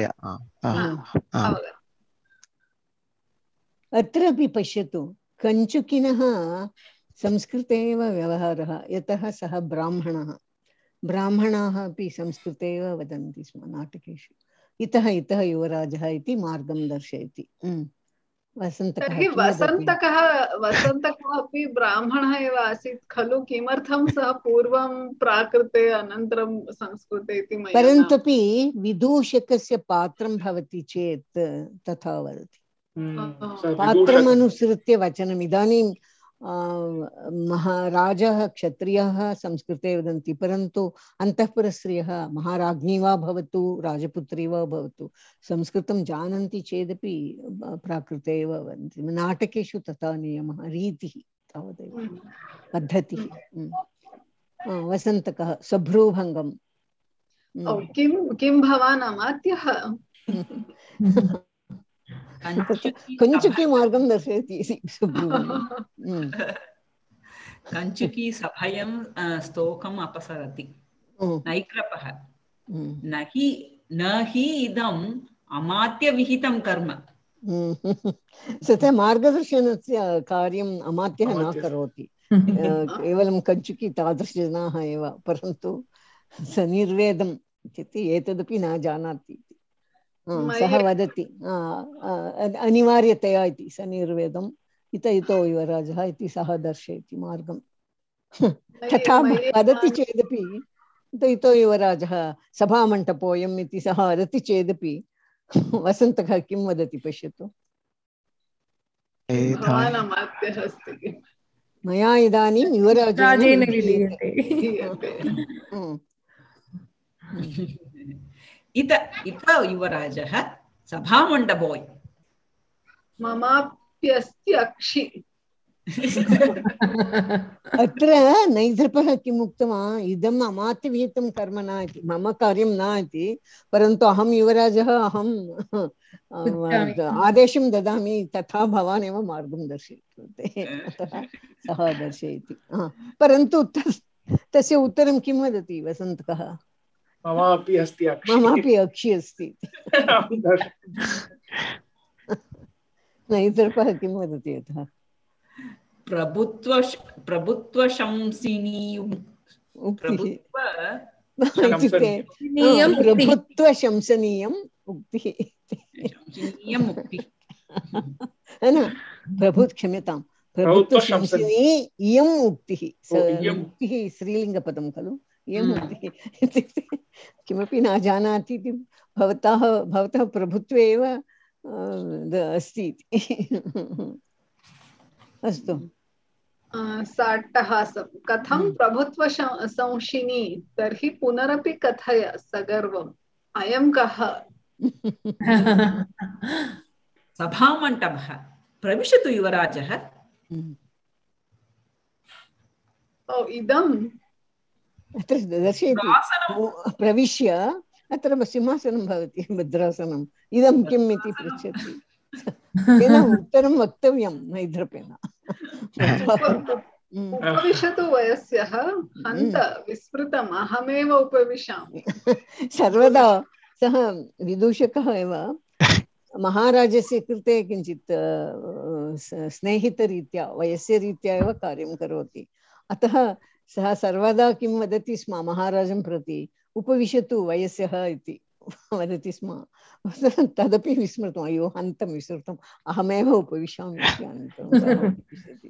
अत्रापि पश्यतु कञ्चुकिनः संस्कृते एव व्यवहारः, यतः सः ब्राह्मणः। ब्राह्मणाः अपि संस्कृते एव वदन्ति स्म नाटकेषु। इतः इतः युवराजः इति मार्गं दर्शयति। वसन्तकः वसन्तकः वसन्तकः अपि ब्राह्मणः एव आसीत् खलु? किमर्थं सः पूर्वं प्राकृते अनन्तरं संस्कृते इति? परन्तुपि विदूषकस्य पात्रं भवति चेत् तथा वदति, पात्रमनुसृत्य वचनम्। इदानीं महाराजः क्षत्रियः संस्कृते वदन्ति, परन्तु अन्तःपुरस्त्रियः महाराज्ञी वा भवतु राजपुत्री वा भवतु संस्कृतं जानन्ति चेदपि प्राकृते एव वदन्ति। नाटकेषु तथा नियमः, रीतिः तावदेव, पद्धतिः। वसन्तकः सभ्रूभङ्गम्। किं किं भवान् अमात्यः? कञ्चुकी मार्गं दर्शयति। कञ्चुकी सभयं स्तोकम् अपसरति। नैक्रपः न हि न हि इदम् अमात्यविहितं कर्म। सत्य मार्गदर्शनस्य कार्यम् अमात्यः न करोति, केवलं कञ्चुकी तादृशजनाः एव। परन्तु सनिर्वेदम् इत्युक्ते एतदपि न जानाति, सः वदति अनिवार्यतया इति सनिर्वेदम् इत इतो युवराजः इति सः दर्शयति मार्गं। तथा वदति चेदपि इत इतो युवराजः सभामण्डपोऽयम् इति सः वदति चेदपि वसन्तकः किं वदति पश्यतु। मया इदानीं युवराजेन विधीयते। इत इत युवराजः सभामण्डपोय ममाप्यस्ति अक्षि। अत्र नैद्रपः किम् उक्तवान्, इदम् अमात्यविहितं कर्म न इति, मम कार्यं न इति, परन्तु अहं युवराजः, अहं आदेशं ददामि, तथा भवान् एव मार्गं दर्शयतु सः दर्शयति। परन्तु तस्य उत्तरं किं वदति वसन्तकः? ममापि अस्ति अक्षि। ममापि अक्षि अस्ति। नैद्रपः किं वदति यतः प्रभुत्व प्रभुत्वशंसिनी इत्युक्ते प्रभुत्वशंसनीयम् उक्तिः प्रभु क्षम्यतां प्रभुत्वशंसिनी इयम् उक्तिः। उक्तिः स्त्रीलिङ्गपदं खलु, इयम् उक्तिः इत्युक्ते किमपि न जानाति इति भवतः भवतः प्रभुत्वे एव अस्ति। अस्तु, साट्टहासं कथं प्रभुत्वशंसिनी तर्हि पुनरपि कथय सगर्वम् अयं कः? सभामण्डपः प्रविशतु युवराजः। ओ इदम् अत्र दर्शयति, प्रविश्य अत्र सिंहासनं भवति, भद्रासनम्, इदं किम् इति पृच्छति। उत्तरं वक्तव्यं नैद्रपेन। उपविशतु वयस्यः हन्त विस्मृतम् अहमेव उपविशामि। सर्वदा सः विदूषकः एव महाराजस्य कृते किञ्चित् स्नेहितरीत्या वयस्यरीत्या एव कार्यं करोति। अतः सः सर्वदा किं वदति स्म महाराजं प्रति, उपविशतु वयस्यः इति वदति स्म। तदपि विस्मृतम्, अयो हन्तं विस्मृतम्, अहमेव उपविशामि इति अनन्तरं सः उपविशति।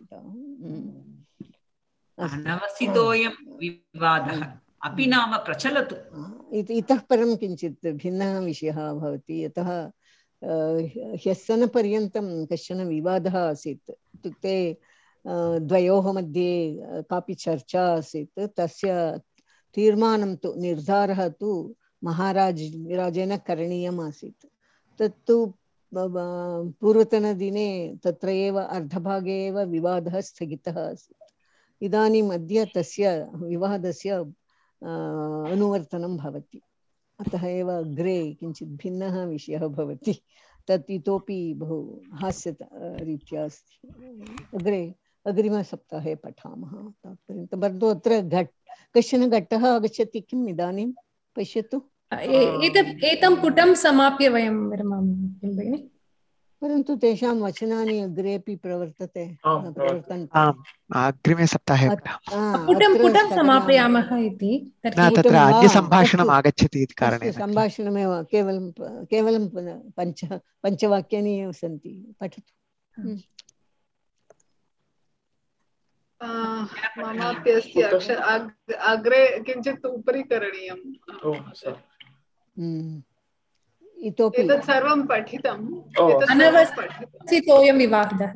अनवसितोऽयं विवादः अपि नाम प्रचलतु। इतः परं किञ्चित् भिन्नः विषयः भवति, यतः ह्यस्तनपर्यन्तं कश्चन विवादः आसीत्। इत्युक्ते द्वयोः मध्ये कापि चर्चा आसीत्, तस्य तीर्मानं तु निर्धारः तु महाराज राजेन करणीयम् आसीत्। तत्तु पूर्वतनदिने तत्र एव अर्धभागे एव विवादः स्थगितः आसीत्। इदानीम् अद्य तस्य विवादस्य अनुवर्तनं भवति। अतः एव अग्रे किञ्चित् भिन्नः विषयः भवति। तत् इतोपि बहु हास्यरीत्या अस्ति। अग्रे अग्रिमसप्ताहे पठामः तावत्पर्यन्तं। परन्तु अत्र घट् कश्चन घट्टः आगच्छति किम् इदानीं पश्यतु। एतत् एतं पुटं समाप्य वयं विरमामः किं भगिनि? परन्तु तेषां वचनानि अग्रेपि प्रवर्तते प्रवर्तन्ते। अग्रिमे सप्ताहे पुटं पुटं समापयामः इति। तत्र अन्यसम्भाषणम् आगच्छति इति कारणेन सम्भाषणमेव केवलं केवलं पञ्च पञ्चवाक्यानि एव सन्ति। पठतु। ममाप्यस्य अग्रे किञ्चित् उपरि करणीयम्। इतोपि एतत् सर्वं पठितम्। अनवसितोऽयं विवादः।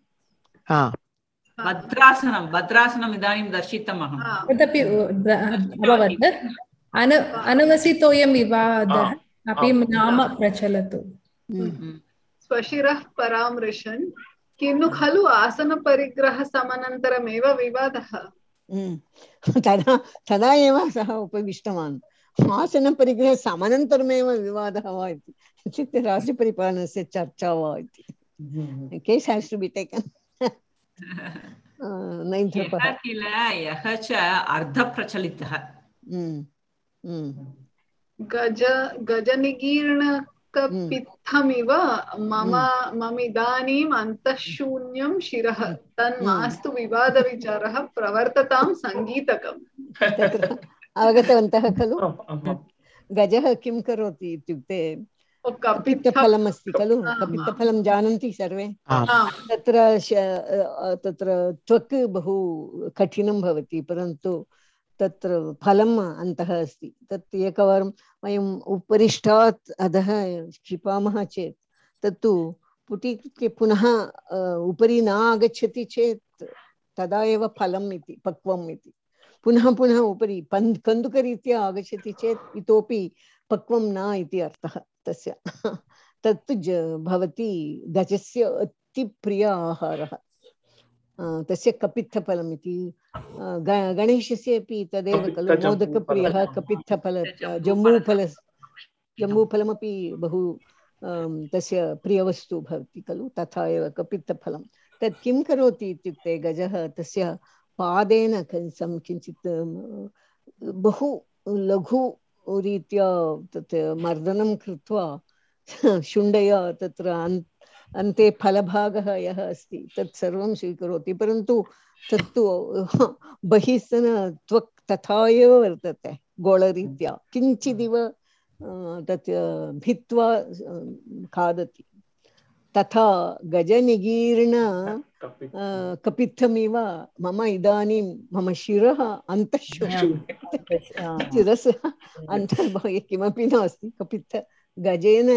भद्रासनं भद्रासनम् इदानीं दर्शितम् अहं। तदपि अभवत्। अन अनवसितोऽयं विवादः अपि नाम प्रचलतु। स्वशिरः परामृशन् किनु खलु आसनपरिग्रह समनन्तरमेव विवादः। तदा तदा एव सः उपविष्टवान्। आसनपरिग्रह समनन्तरमेव विवादः वा इति, इत्युक्ते राज्यपरिपालनस्य चर्चा वा इति। Case has to be taken. नैन्द्रपः किल यः च अर्धप्रचलितः। गज गजनिगीर्णकपित्थमिव मम ममिदानीम् अन्तःशून्यं शिरः तन्मास्तु विवादविचारः प्रवर्ततां सङ्गीतकम्। अवगतवन्तः खलु? गजः किं करोति इत्युक्ते कपित्थफलम् अस्ति खलु, कपित्थफलं जानन्ति सर्वे। तत्र तत्र त्वक् बहु कठिनं भवति, परन्तु तत्र फलम् अन्तः अस्ति। तत् एकवारं वयम् उपरिष्टात् अधः क्षिपामः चेत् तत्तु पुटीकृत्य पुनः उपरि न आगच्छति चेत् तदा एव फलम् इति, पक्वम् इति। पुनः पुनः उपरि पन् कन्दुकरीत्या आगच्छति चेत् इतोपि पक्वं न इति अर्थः तस्य। तत्तु भवति गजस्य अतिप्रिय आहारः, तस्य कपित्थफलम् इति। गणेशस्य अपि तदेव खलु, मोदकप्रियः कपित्थफल, जम्बूफल जम्बूफलमपि बहु तस्य प्रियवस्तु भवति खलु, तथा एव कपित्थफलं। तत् किं करोति इत्युक्ते गजः तस्य पादेन किञ्चित् बहु लघु रीत्या तत् मर्दनं कृत्वा शुण्डया तत्र अन्ते फलभागः यः अस्ति तत् सर्वं स्वीकरोति। परन्तु तत्तु बहिस्तन त्वक् तथा एव वर्तते, गोळरीत्या किञ्चिदिव तत् भित्त्वा खादति। तथा गजनिगीर्ण कपित्थमिव मम इदानीं मम शिरः अन्तःशून्यं। शिरसः अन्तर्भागे किमपि नास्ति, कपित्थ गजेन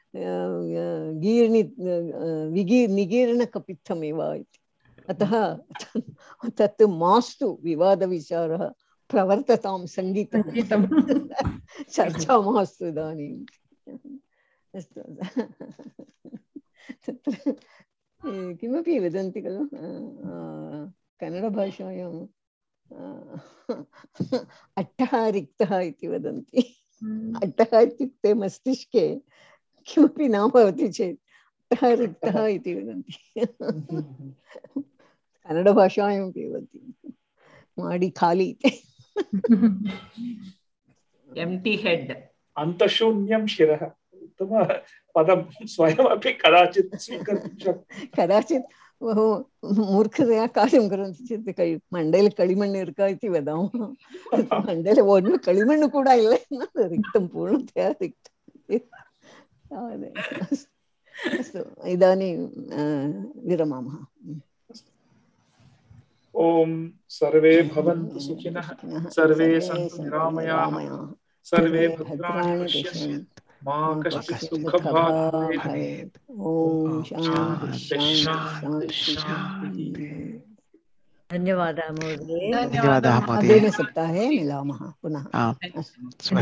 गीर्णि विगी निगीर्णकपित्थमेव इति। अतः तत् मास्तु विवादविचारः प्रवर्ततां सङ्गीतं। चर्चा मास्तु इदानीम्। अस्तु, तत्र किमपि वदन्ति खलु कन्नडभाषायाम् अट्टः रिक्तः इति वदन्ति। अट्टः इत्युक्ते मस्तिष्के किमपि न भवति चेत् अट्टः रिक्तः इति वदन्ति। कन्नडभाषायां पिबति माडि खाली एम्प्टी हेड अन्तशून्यं शिरः उत्तम पदं स्वयमपि कदाचित् स्वीकर्तुं शक्नोमि कदाचित् बहु मूर्खतया कार्यं कुर्वन्ति चेत् कळि मण्डले कळिमण्णु इरुक इति वदामः मण्डले ಒಂದು ಕಳಿಮಣ್ಣು ಕೂಡ ಇಲ್ಲ रिक्तं पूर्णतया रिक्तं तावदेव अस्तु इदानीं विरमामः ॐ सर्वे भवन्तु सुखिनः सर्वे सन्तु निरामयाः सर्वे भद्राणि पश्यन्तु मा कश्चित् दुःखभाग् भवेत् ॐ शान्ति शान्ति शान्ति शान्ति शान्ति धन्यवादः महोदय। धन्यवादः अग्रिमे सप्ताहे मिलामः पुनः आम्। अस्तु।